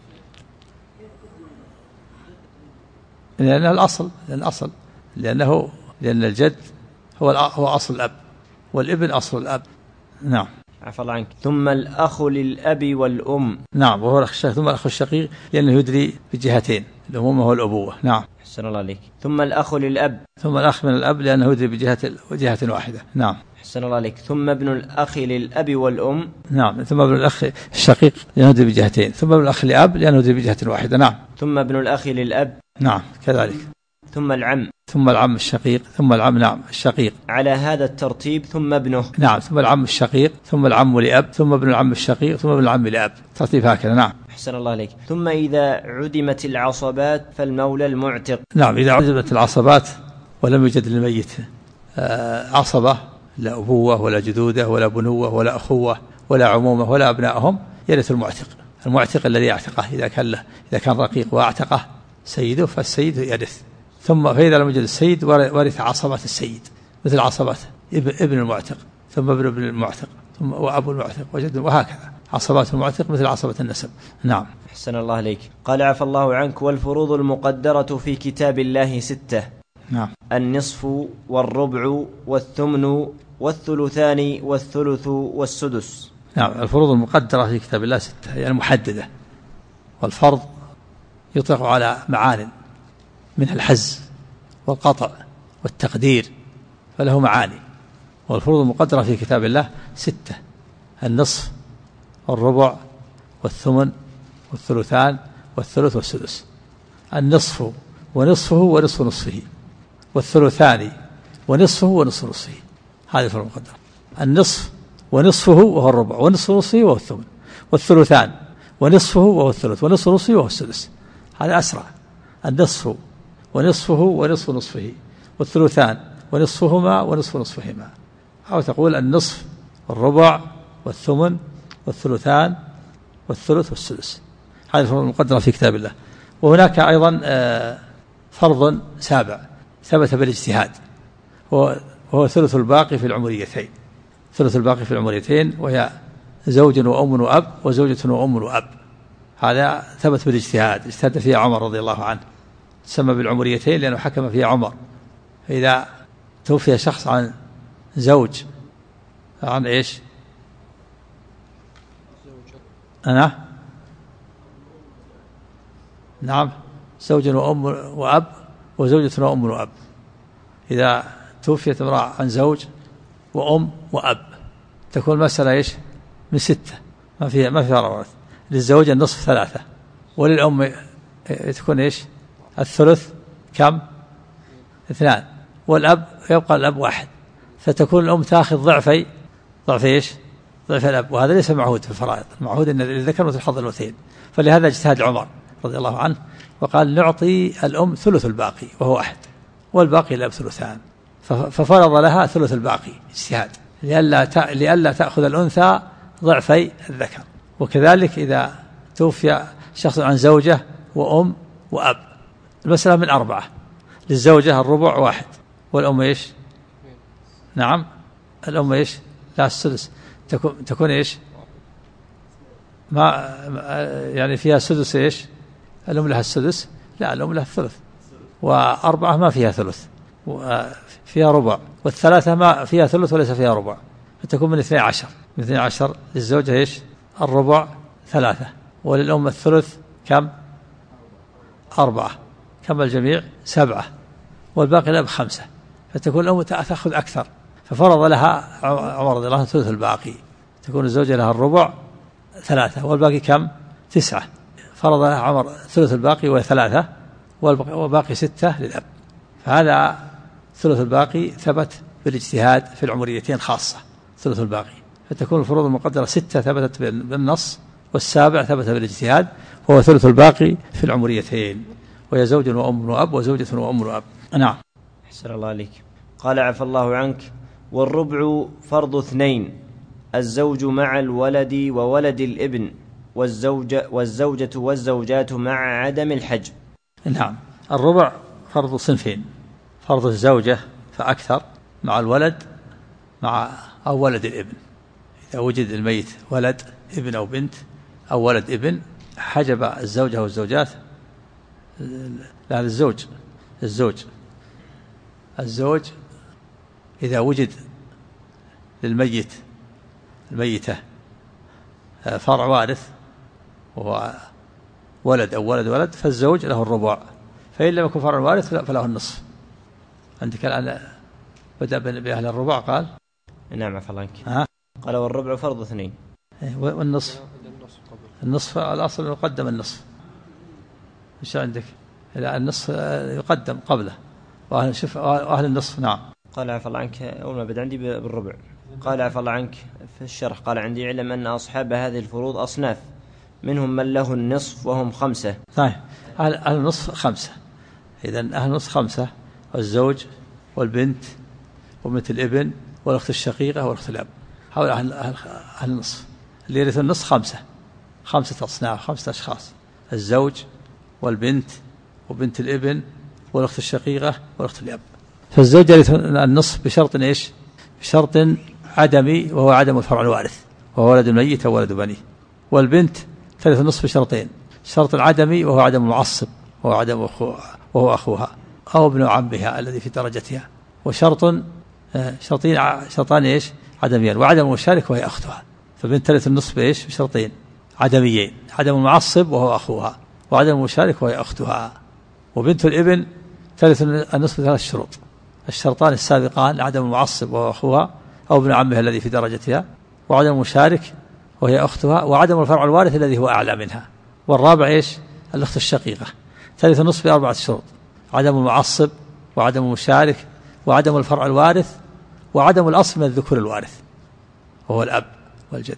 لأن الأصل لأن الجد هو أصل الأب، والابن أصل الأب. نعم. عفى الله عنك. ثم الأخ للأب والأم. نعم، وهو ثم الأخ الشقيق لأنه يدري بجهتين، الأمومة والأبوة. نعم. أحسن الله عليك. ثم الأخ للأب. ثم الأخ من الأب لأنه يدري بجهة واحدة. نعم. أحسن الله عليك. ثم ابن الأخ للأب والأم. نعم. ثم ابن الأخ الشقيق لأنه يدري بجهتين. ثم ابن الأخ لأب لأنه يدري بجهة واحدة. نعم. ثم ابن الأخ للأب. نعم كذلك. ثم العم. ثم العم الشقيق. ثم العم نعم الشقيق. على هذا الترتيب ثم ابنه. نعم. ثم العم الشقيق، ثم العم لأب، ثم ابن العم الشقيق، ثم ابن العم لأب، ترتيب هكذا. نعم. أحسن الله عليك. ثم إذا عدمت العصبات فالمولى المعتق. نعم. إذا عدمت العصبات ولم يوجد للميت عصبة، لا أبوة ولا جدودة ولا بنوة ولا أخوة ولا عمومة ولا أبنائهم، يرث المعتق الذي يعتقه إذا كان رقيق واعتقه سيده فالسيد يرث. ثم فإذا لم يوجد السيد ورث عصبات السيد مثل عصبات ابن المعتق، ثم ابن المعتق، ثم وأبو المعتق وجد، وهكذا عصبات المعتق مثل عصبة النسب. نعم. أحسن الله عليك. قال عفى الله عنك. والفروض المقدرة في كتاب الله 6. نعم. النصف والربع والثمن والثلثان والثلث والسدس. نعم. الفروض المقدرة في كتاب الله 6 يعني محددة. والفرض يطلق على معان منها الحز والقطع والتقدير، فله معاني. والفروض المقدرة في كتاب الله 6: النصف والربع والثمن والثلثان والثلث والسدس. النصف ونصفه ونصف نصفه، والثلثان ونصفه ونصف نصفه، هذه الفروض المقدرة. النصف ونصفه وهو الربع، ونصف نصفه وهو الثمن، والثلثان ونصفه وهو الثلث، ونصف نصفه وهو السدس. هذا أسرع. النصف ونصفه ونصف نصفه، والثلثان ونصفهما ونصف نصفهما، أو تقول النصف والربع والثمن والثلثان والثلث والسدس. هذه الفروض المقدرة في كتاب الله. وهناك أيضا فرض سابع ثبت بالاجتهاد، وهو ثلث الباقي في العمريتين. ثلث الباقي في العمريتين وهي زوج وأم وأب وزوجة وأم وأب. هذا ثبت بالاجتهاد، اجتهد فيها عمر رضي الله عنه، تسمى بالعمريتين لأنه حكم فيها عمر. فإذا توفي شخص عن زوج، عن إيش؟ أنا نعم زوج وأم وأب وزوجة وأم وأب. إذا توفيت امرأة عن زوج وأم وأب تكون المسألة إيش؟ من 6، ما فيها رواتب. للزوج النصف 3، وللأم تكون إيش؟ الثلث كم؟ 2، والأب يبقى الأب 1، فتكون الأم تأخذ ضعف إيش؟ ضعف الأب. وهذا ليس معهود في الفرائض، المعهود أن الذكر مثل حظ الأنثيين. فلهذا اجتهاد عمر رضي الله عنه وقال نعطي الأم ثلث الباقي وهو 1، والباقي الأب 3، ففرض لها ثلث الباقي اجتهاد لئلا تأخذ الأنثى ضعفي الذكر. وكذلك إذا توفي شخص عن زوجة وأم وأب، المسألة من 4، للزوجة الربع 1، والأم إيش؟ نعم الأم إيش؟ لا السدس، تكون إيش؟ ما يعني فيها سدس إيش؟ الأم لها السدس؟ لا، الأم لها الثلث، و4 ما فيها ثلث، فيها ربع، وال3 ما فيها ثلث وليس فيها ربع، فتكون من 12. من 12 للزوجة إيش؟ الربع 3، وللأم الثلث كم؟ 4، كم الجميع؟ 7، والباقي الأب 5، فتكون الأم تأخذ أكثر. ففرض لها عمر رضي الله عنه ثلث الباقي، تكون الزوجة لها الربع 3، والباقي كم؟ 9. فرض لها عمر ثلث الباقي وهي 3، والباقي 6 للأب. فهذا ثلث الباقي ثبت بالاجتهاد في العمريتين خاصة، ثلث الباقي. فتكون الفروض المقدرة 6 ثبتت بالنص، والسابع ثبت بالاجتهاد، وهو ثلث الباقي في العمريتين، وهي زوج وأم وأب وزوجة وأم وأب. نعم. أحسن الله عليك. قال عفى الله عنك. والربع فرض 2: الزوج مع الولد وولد الابن، والزوجة والزوجات مع عدم الحجب. نعم. الربع فرض صنفين: فرض الزوجة فأكثر مع الولد أو ولد الابن. إذا وجد الميت ولد ابن أو بنت أو ولد ابن حجب الزوجة والزوجات. لا الزوج إذا وجد الميتة فرع وارث وهو ولد أو ولد فالزوج له الربع، فإن لم يكن فرع وارث فله النصف. عندك الآن بدأ بأهل الربع قال نعم عفى الله عنك. قال والربع فرض 2. والنصف النصف الأصل يقدم النصف. إيش عندك؟ النصف يقدم قبله وأهل النصف. نعم. قال عفى الله عنك أول ما بدأ عندي بالربع. قال عفى الله عنك في الشرح قال عندي علم أن أصحاب هذه الفروض أصناف منهم من له النصف وهم 5. طيب أهل النصف 5. إذن أهل النصف 5 والزوج والبنت وبنت الابن والأخت الشقيقة والأخت الأب. هؤلاء أهل النصف اللي يرث النصف 5 أصناف 5 أشخاص: الزوج والبنت وبنت الابن والأخت الشقيقة والأخت الأب. فالزوج يرث النصف بشرط إيش؟ بشرط عدمي وهو عدم الفرع الوارث وهو ولد الميت أو ولد بنيه. والبنت ترث النصف بشرطين: شرط العدمي وهو عدم المعصب وهو أخوها أو ابن عمها الذي في درجتها، وشرطان إيش؟ عدميان: وعدم المشارك وهي أختها. فبنت ترث النصف بإيش؟ بشرطين عدميين: عدم المعصب وهو أخوها، وعدم المشارك وهي أختها. وبنت الابن ترث النصف ب3 شروط: الشرطان السابقان عدم المعصب وهو أخوها أو ابن عمها الذي في درجتها، وعدم المشارك وهي أختها، وعدم الفرع الوارث الذي هو أعلى منها. والرابع إيش؟ الأخت الشقيقة ترث النصف ب4 شروط: عدم المعصب وعدم المشارك وعدم الفرع الوارث وعدم الأصل من الذكور الوارث وهو الأب والجد.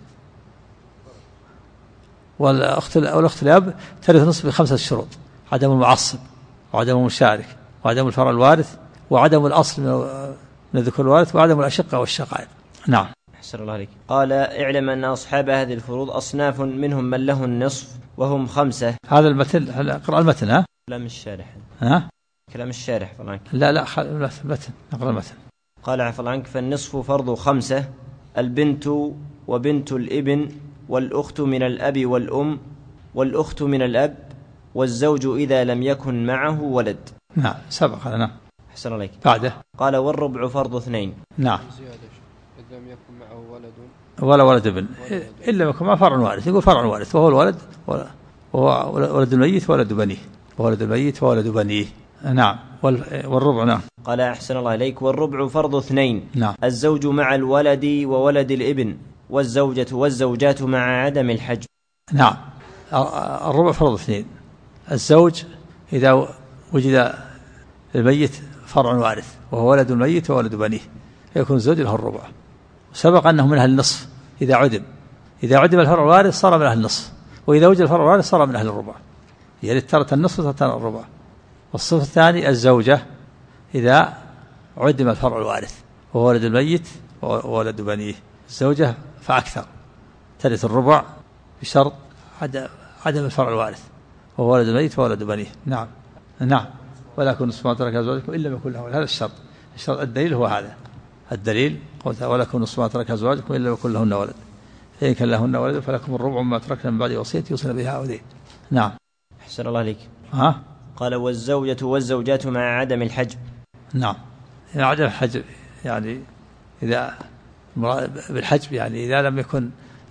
والأخت الأب ترث النصف ب5 شروط: عدم المعصب وعدم المشارك وعدم الفرع الوارث وعدم الأصل من الذكور الوارث وعدم الأشقة والشقائق. نعم. أحسن الله عليك. قال اعلم أن أصحاب هذه الفروض أصناف منهم من له النصف وهم 5. هذا المتن. اقرأ المتن. كلام الشارح. كلام الشارح فلانك. لا المتن. اقرأ المتن. قال عفى الله عنك: فالنصف فرض 5: البنت وبنت الابن والأخت من الأب والأم والأخت من الأب والزوج إذا لم يكن معه ولد. نعم سبق. نعم. أحسن عليك. بعده قال والربع فرض 2. نعم. إذا لم يكن معه ولد ولا ولد ابن إلا يكون معه فرع وارث. يقول فرع وارث وهو الولد وهو ولد الميت وولد بنيه وولد الميت وولد بنيه. نعم. والربع. نعم. قال أحسن الله عليك: والربع فرض 2. نعم. الزوج مع الولد وولد الابن والزوجة والزوجات مع عدم الحجب. نعم. الربع فرض 2. الزوج إذا وجد الميت فرع وارث وهو ولد الميت وولد بنيه يكون الزوج له الربع. سبق أنه من أهل النصف إذا عدم الفرع الوارث صار من أهل النصف، وإذا وجد الفرع الوارث صار من أهل الربع. يعني ترى النصف وترى الربع. والصف الثاني الزوجة إذا عدم الفرع الوارث وهو ولد الميت وولد بنيه. الزوجة فأكثر ترث الربع بشرط عدم الفرع الوارث وهو ولد الميت وولد بنيه. نعم. ولكن نصف ما ترك أزواجكم إلا ما يكن له ولد. هذا الشرط. الدليل هو هذا. الدليل ولكن نصف ما ترك أزواجكم إلا ما يكن لهن ولد، فإن كان لهن ولد فلكم الربع مما تركنا من بعد وصية يوصين بها أو دين. نعم. أحسن الله عليك. قال والزوجة والزوجات مع عدم الحجب. نعم. يعني عدم الحجب يعني إذا بالحجب يعني إذا لم يكن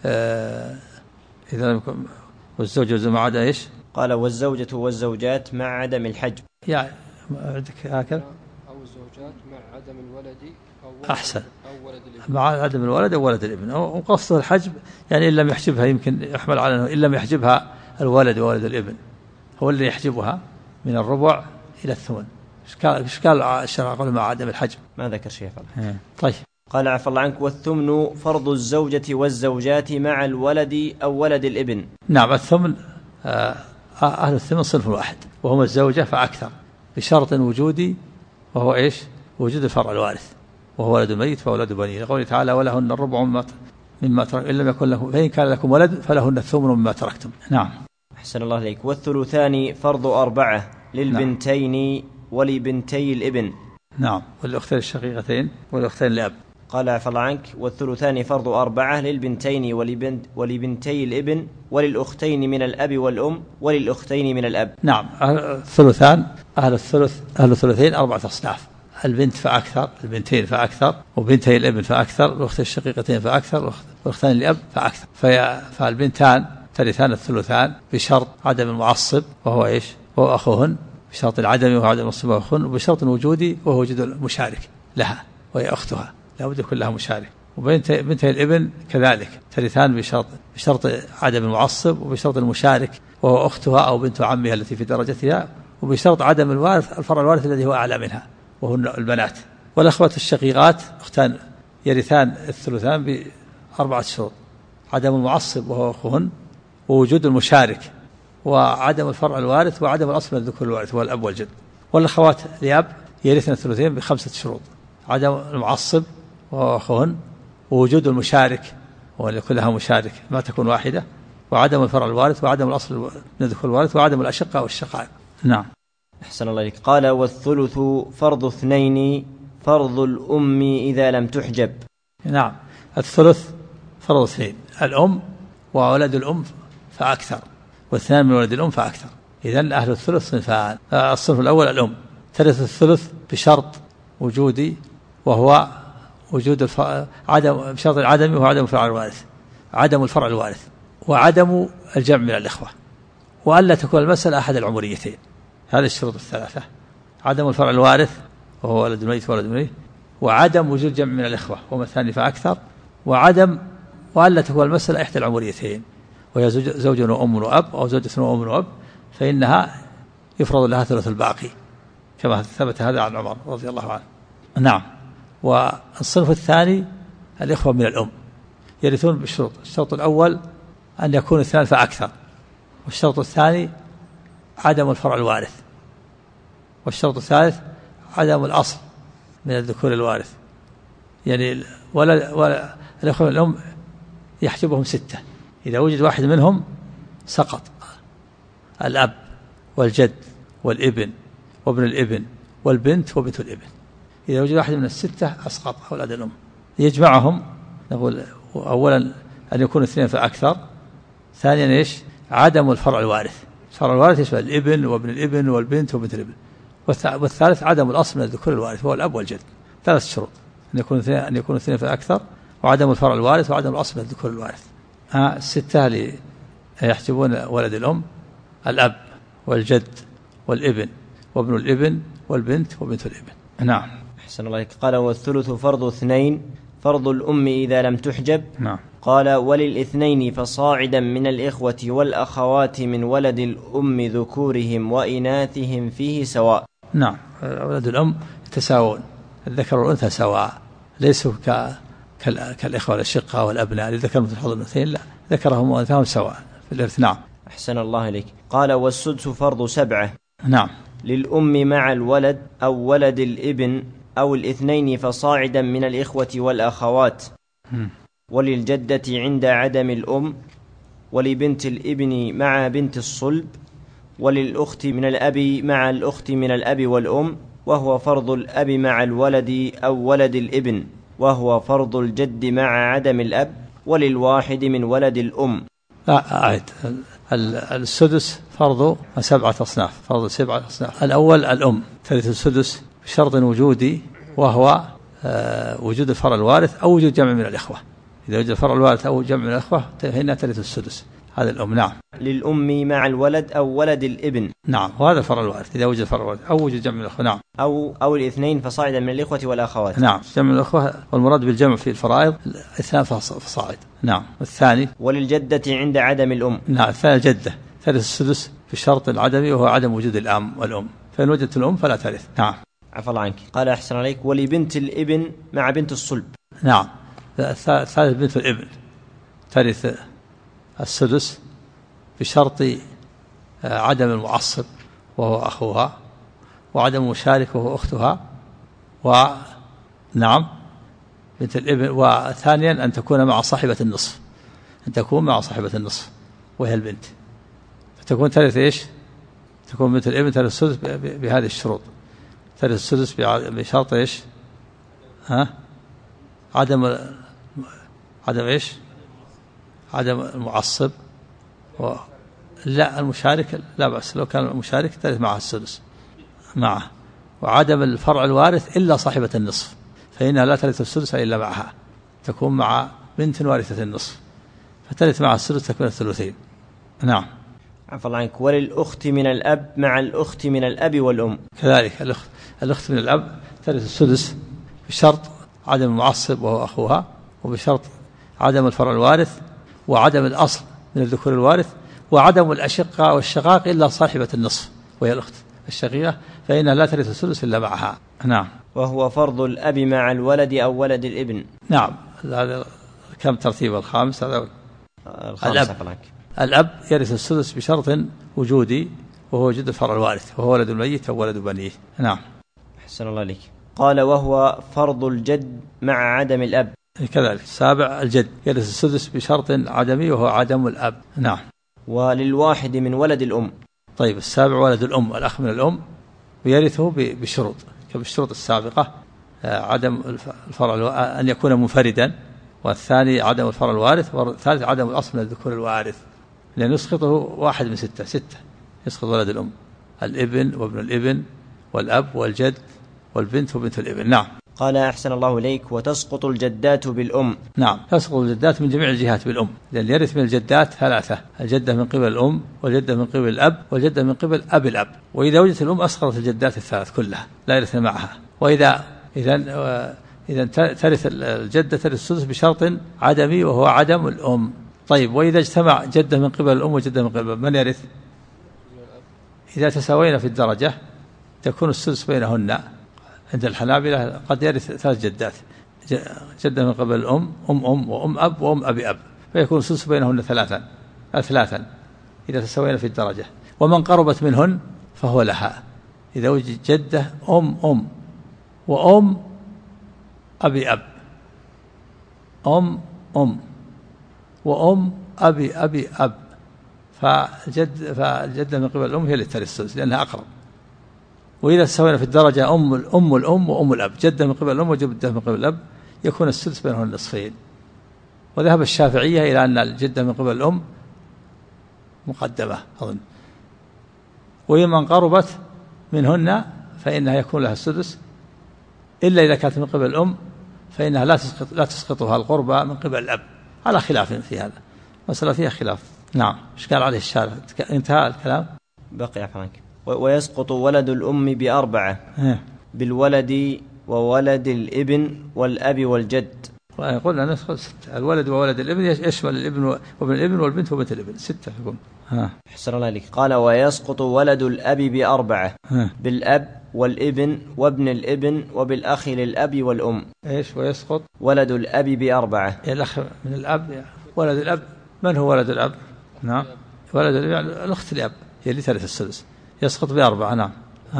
والزوجة مع عدم إيش؟ قال والزوجة والزوجات مع عدم الحجب. يعني عندك هكذا أو الزوجات مع عدم الولد أحسن. أو ولد الابن. مع عدم الولد أو ولد الابن. وقصده الحجب يعني إن لم يحجبها يمكن يحمل على أنه إن لم يحجبها الولد وولد الابن هو اللي يحجبها من الربع إلى الثمن. إيش قال الشرع قال مع عدم الحجب؟ ما ذكر شيء. طيب. قال عفى الله عنك: والثمن فرض الزوجة والزوجات مع الولد أو ولد الابن. نعم. الثمن أهل الثمن صنف واحد وهم الزوجة فأكثر بشرط وجودي وهو إيش؟ وجود الفرع الوارث وهو ولد الميت فولد بنيه، لقوله تعالى: ولهن الربع مما ترك إن لم يكن له فإن كان لكم ولد فلهن الثمن مما تركتم. نعم. أحسن الله عليك. والثلثان فرض 4 للبنتين ولبنتي الابن. نعم. والأختين الشقيقتين والأختين الأب. قال عفى الله عنك: والثلثان فرض 4 للبنتين ولبنتي الابن وللأختين من الأب والأم وللأختين من الأب. نعم. الثلثان أهل الثلثين 4 أصناف: البنت فأكثر، البنتين فأكثر، وبنتي الابن فأكثر، والأخت الشقيقتين فأكثر، والأختان الأب فأكثر. فالبنتان ترثان الثلثان بشرط عدم المعصب وهو إيش؟ وهو أخوهن، بشرط العدم وهو عدم المعصب وهو أخوهن، وبشرط الوجود وهو وجود المشارك لها وهي أختها، لا بد يكون لها مشارك. وبنتي الابن كذلك ترثان بشرط عدم المعصب وبشرط المشارك وهو أختها أو بنت عمها التي في درجتها، وبشرط عدم الوارث الفرع الوارث الذي هو أعلى منها وهن البنات. والأخوات الشقيقات أختان يرثان الثلثان ب4 شروط: عدم المعصب وهو أخوهن، ووجود المشارك، وعدم الفرع الوارث، وعدم الأصل من الذكور الوارث هو الأب والجد. والأخوات لأب يرثن الثلثين ب5 شروط: عدم المعصب وهو أخوهن، ووجود المشارك وأن يكون لها مشارك ما تكون واحدة، وعدم الفرع الوارث، وعدم الأصل من الذكور الوارث، وعدم الأشقة والشقائق. نعم. أحسن الله إليك. قال: والثلث فرض 2 فرض الأم إذا لم تحجب. نعم. الثلث فرض 2: الأم وولد الأم فأكثر، واثنان من ولد الأم فأكثر. إذن أهل الثلث صنفان: الصنف الأول الأم ترث الثلث بشرط وجودي وهو وجود بشرط العدم وهو عدم الفرع الوارث، عدم الفرع الوارث، وعدم الجمع من الإخوة، وألا تكون المسألة أحد العمريتين. هذه الشروط الثلاثة: عدم الفرع الوارث وهو ولد الميت وولد الميت، وعدم وجود جمع من الإخوة وهم 2 فأكثر، وألا تكون المسألة إحدى العمريتين، وهي زوج وأم وأب أو زوجة وأم وأب، فإنها يفرض لها ثلث الباقي كما ثبت هذا عن عمر رضي الله عنه. نعم. والصنف الثاني الإخوة من الأم يرثون بالشروط: الشرط الأول أن يكون 2 فأكثر، والشرط الثاني عدم الفرع الوارث، والشرط الثالث عدم الأصل من الذكور الوارث. يعني ولا الإخوة من الأم يحجبهم 6، إذا وجد واحد منهم سقط: الأب والجد والابن وابن الابن والبنت وبنت الابن. إذا وجد واحد من 6 أسقط أولاد الأم. يجمعهم نقول: أولا أن يكون 2 فأكثر، ثانيا إيش؟ عدم الفرع الوارث. الفرع الوارث يشمل الابن وابن الابن والبنت وبنت الابن. والثالث عدم الأصل من الذكور الوارث هو الأب والجد. 3 شروط: أن يكون 2 فأكثر، وعدم الفرع الوارث، وعدم الأصل من الذكور الوارث. 6 اللي يحجبون ولد الأم: الأب والجد والابن وابن الابن والبنت وبنت الابن. نعم. أحسن الله إليك. قال: والثلث فرض 2 فرض الأم إذا لم تحجب. نعم. قال: وللإثنين فصاعدا من الإخوة والأخوات من ولد الأم ذكورهم وإناثهم فيه سواء. نعم. ولد الأم يتساوون، الذكر والأنثى سواء، ليسوا كالإخوة الأشقة والأبناء للذكر مثل حظ الأنثيين، لا، ذكرهم وأنثاهم سواء في الإرث. نعم. أحسن الله إليك. قال: والسدس فرض 7. نعم. للأم مع الولد أو ولد الابن أو الاثنين فصاعدا من الإخوة والأخوات، وللجدة عند عدم الأم، ولبنت الابن مع بنت الصلب، وللأخت من الأب مع الأخت من الأب والأم، وهو فرض الأب مع الولد أو ولد الابن، وهو فرض الجد مع عدم الأب، وللواحد من ولد الأم. السدس فرض 7 أصناف، فرض 7 أصناف. الأول الأم ترث السدس بشرط وجودي وهو وجود الفرع الوارث أو وجود جمع من الإخوة. إذا وجد الفرع الوارث أو جمع من الإخوة هنا ترث السدس. هذا الأم. نعم. للأم مع الولد أو ولد الابن. نعم. وهذا الفرع الوارث إذا وجد الفرع الوارث أو وجود جمع من الإخوة. نعم. أو الاثنين فصاعدا من الإخوة والأخوات. نعم. جمع من الإخوة، والمراد بالجمع في الفرائض 2 فصاعد. نعم. والثاني وللجدة عند عدم الأم. نعم. الثاني الجدة ترث السدس بشرط العدم وهو عدم وجود الأم والأم، فإن وجدت الأم فلا ترث. نعم. عفى الله عنك. قال: أحسن عليك. ولبنت الابن مع بنت الصلب. نعم. الثالث بنت الابن ترث السدس بشرط عدم المعصب وهو أخوها، وعدم المشارك وهو أختها، ونعم بنت الابن. وثانيا أن تكون مع صاحبة النصف، أن تكون مع صاحبة النصف وهي البنت، فتكون ترث إيش؟ تكون بنت الابن ترث السدس بهذه الشروط: ترث السدس بشرط إيش؟ عدم إيش؟ عدم المعصب. لا المشارك لا بأس، لو كان المشارك ترث معها السدس معه. وعدم الفرع الوارث إلا صاحبة النصف، فإنها لا ترث السدس إلا معها، تكون مع بنت وارثة النصف، فترث مع السدس تكون الثلثين. نعم. عفوا الله عنك. وللأخت من الأب مع الأخت من الأب والأم كذلك الأخت من الأب ترث السدس بشرط عدم المعصب وهو أخوها، وبشرط عدم الفرع الوارث، وعدم الأصل من الذكور الوارث، وعدم الأشقة والشقاق إلا صاحبة النصف وهي الأخت الشقيقة، فإنها لا ترث السدس إلا معها. نعم. وهو فرض الأب مع الولد أو ولد الابن. نعم. هذا كم ترتيب الخامس؟ هذا الأب. الأب يرث السدس بشرط وجودي، وهو وجود الفرع الوارث، وهو ولد الميت أو ولد بنيه. نعم. أحسن الله عليك. قال وهو فرض الجد مع عدم الأب. كذلك. السابع الجد يرث السدس بشرط عدمي وهو عدم الأب. نعم. وللواحد من ولد الأم. طيب السابع ولد الأم، الأخ من الأم، ويرثه بشروط كالشروط السابقة: عدم الفرع أن يكون منفردا، والثاني عدم الفرع الوارث، والثالث عدم الأصل من الذكور الوارث، لأن يسقطه واحد من ستة يسقط ولد الأم: الابن وابن الابن والأب والجد والبنت وبنت الابن. نعم. قال أحسن الله إليك. وتسقط الجدات بالأم. نعم، تسقط الجدات من جميع الجهات بالأم، لأن يرث من الجدات ثلاثة: الجدة من قبل الأم، والجدة من قبل الأب، والجدة من قبل أب الأب. وإذا وجدت الأم أسقطت الجدات الثلاث كلها، لا يرثن معها. وإذا ترث الجدة ترث السدس بشرط عدمي وهو عدم الأم. طيب وإذا اجتمع جدة من قبل الأم وجدة من قبل الأب، من يرث؟ إذا تساوينا في الدرجة تكون السدس بينهن. عند الحنابلة قد يرث ثلاث جدات: جدة من قبل الأم، أم وأم أب وأم أبي أب، فيكون السدس بينهن ثلاثا إذا تساوينا في الدرجة. ومن قربت منهن فهو لها. إذا وجد جدة أم وأم أبي أب، أم وأم أبي أب، فالجدة من قبل الأم هي اللي ترث السدس لأنها أقرب. وإذا تساوينا في الدرجة أم الأم وأم الأب، جدة من قبل الأم وجدة من قبل الأب، يكون السدس بينهن النصفين. وذهب الشافعية إلى أن الجدة من قبل الأم مقدمة أظن. ومن قربت منهن فإنها يكون لها السدس، إلا إذا كانت من قبل الأم فإنها لا تسقطها القربى من قبل الأب، على خلاف في هذا، مسألة فيها خلاف. نعم. إيش قال عليه الشارع؟ انتهى الكلام. بقي فرانك. ويسقط ولد الأم بأربعة: بالولد وولد الابن والأب والجد. قلنا نسقط ستة: الولد وولد الابن يشمل الابن وابن الابن والبنت وبنت الابن، ستة يكون. حسن الله عليك. قال ويسقط ولد الأب بأربعة: بالأب والابن وابن الابن وبالأخ للأب والأم. إيش ويسقط؟ ولد الأب بأربعة. الأخ من الأب. ولد الأب من هو ولد الأب؟ نعم، ولد الأب الأخت الأب هي اللي ترث السدس، يسقط بأربعة. نعم.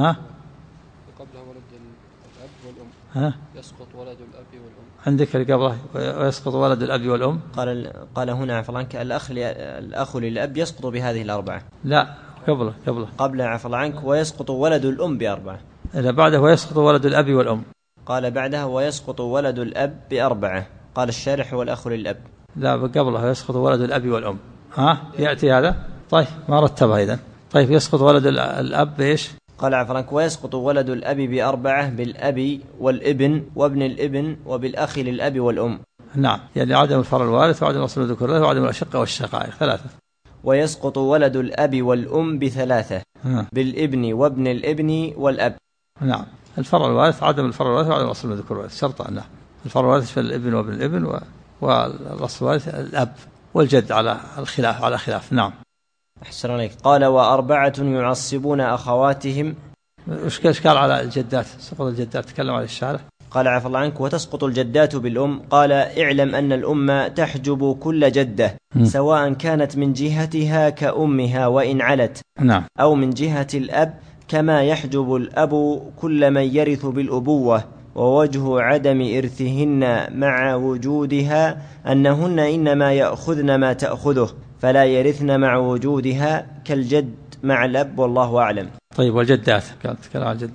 قبلها ولد الأب والأم. يسقط ولد الأب والأم. عندك اللي قبله ويسقط ولد الأب والأم. قال هنا عفوا عنك الأخ للأب يسقط بهذه الأربعة. لا، قبله عفوا عنك ويسقط ولد الأم بأربعة. إذا بعده ويسقط ولد الأب والأم. قال بعدها ويسقط ولد الأب بأربعة. قال الشارح والأخ للأب. لا، قبله ويسقط ولد الأب والأم. يأتي هذا. طيب ما رتبها إذن. طيب يسقط ولد الأب إيش؟ قال عفوا عنك ويسقط ولد الأب بأربعة: بالأب والابن وابن الابن وبالأخ للأب والأم. نعم، يعني عدم الفرع الوارث وعدم أصل الذكور وعدم الأشقة والشقائق، ثلاثة. ويسقط ولد الأب والأم بثلاثة: بالابن وابن الابن والأب. نعم، الفرع الوارث عدم الفرع الوارث وعدم أصل الذكور، شرط أنه الفرع الوارث في الابن وابن الابن والأصل الوارث الأب والجد على خلاف. نعم. أحسن عليك. قال وأربعة يعصبون أخواتهم. وش قال على الجدات؟ سقط الجدات تكلم على الشارع. قال عفى الله عنك وتسقط الجدات بالأم. قال اعلم أن الأم تحجب كل جدة سواء كانت من جهتها كأمها وإن علت، نعم، أو من جهة الأب، كما يحجب الأب كل من يرث بالأبوة. ووجه عدم إرثهن مع وجودها أنهن إنما يأخذن ما تأخذه، فلا يرثن مع وجودها كالجد مع الأب، والله أعلم. طيب والجدات، كانت تتكلم عن الجدات.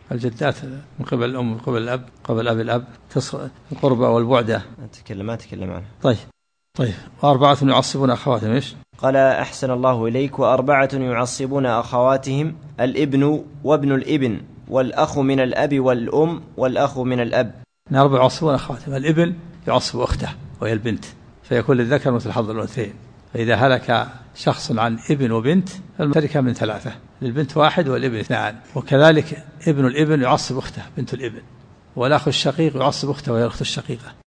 الجدات من قبل الأم من قبل الأب قبل أب الأب القربة والبعدة. ما تكلم عنها. طيب وأربعة يعصبون أخواتهم إيش؟ قال أحسن الله إليك: وأربعة يعصبون أخواتهم: الابن وابن الابن والأخ من الأب والأم والأخ من الأب. 4 يعصبون أخواتهم. الابن يعصب أخته وهي البنت، فيكون للذكر مثل حظ الأنثيين. فإذا هلك شخص عن ابن وبنت فالتركة من 3، للبنت 1 والابن 2. وكذلك ابن الابن يعصب أخته بنت الابن، والأخ الشقيق يعصب أخته وهي الأخت الشقيقة.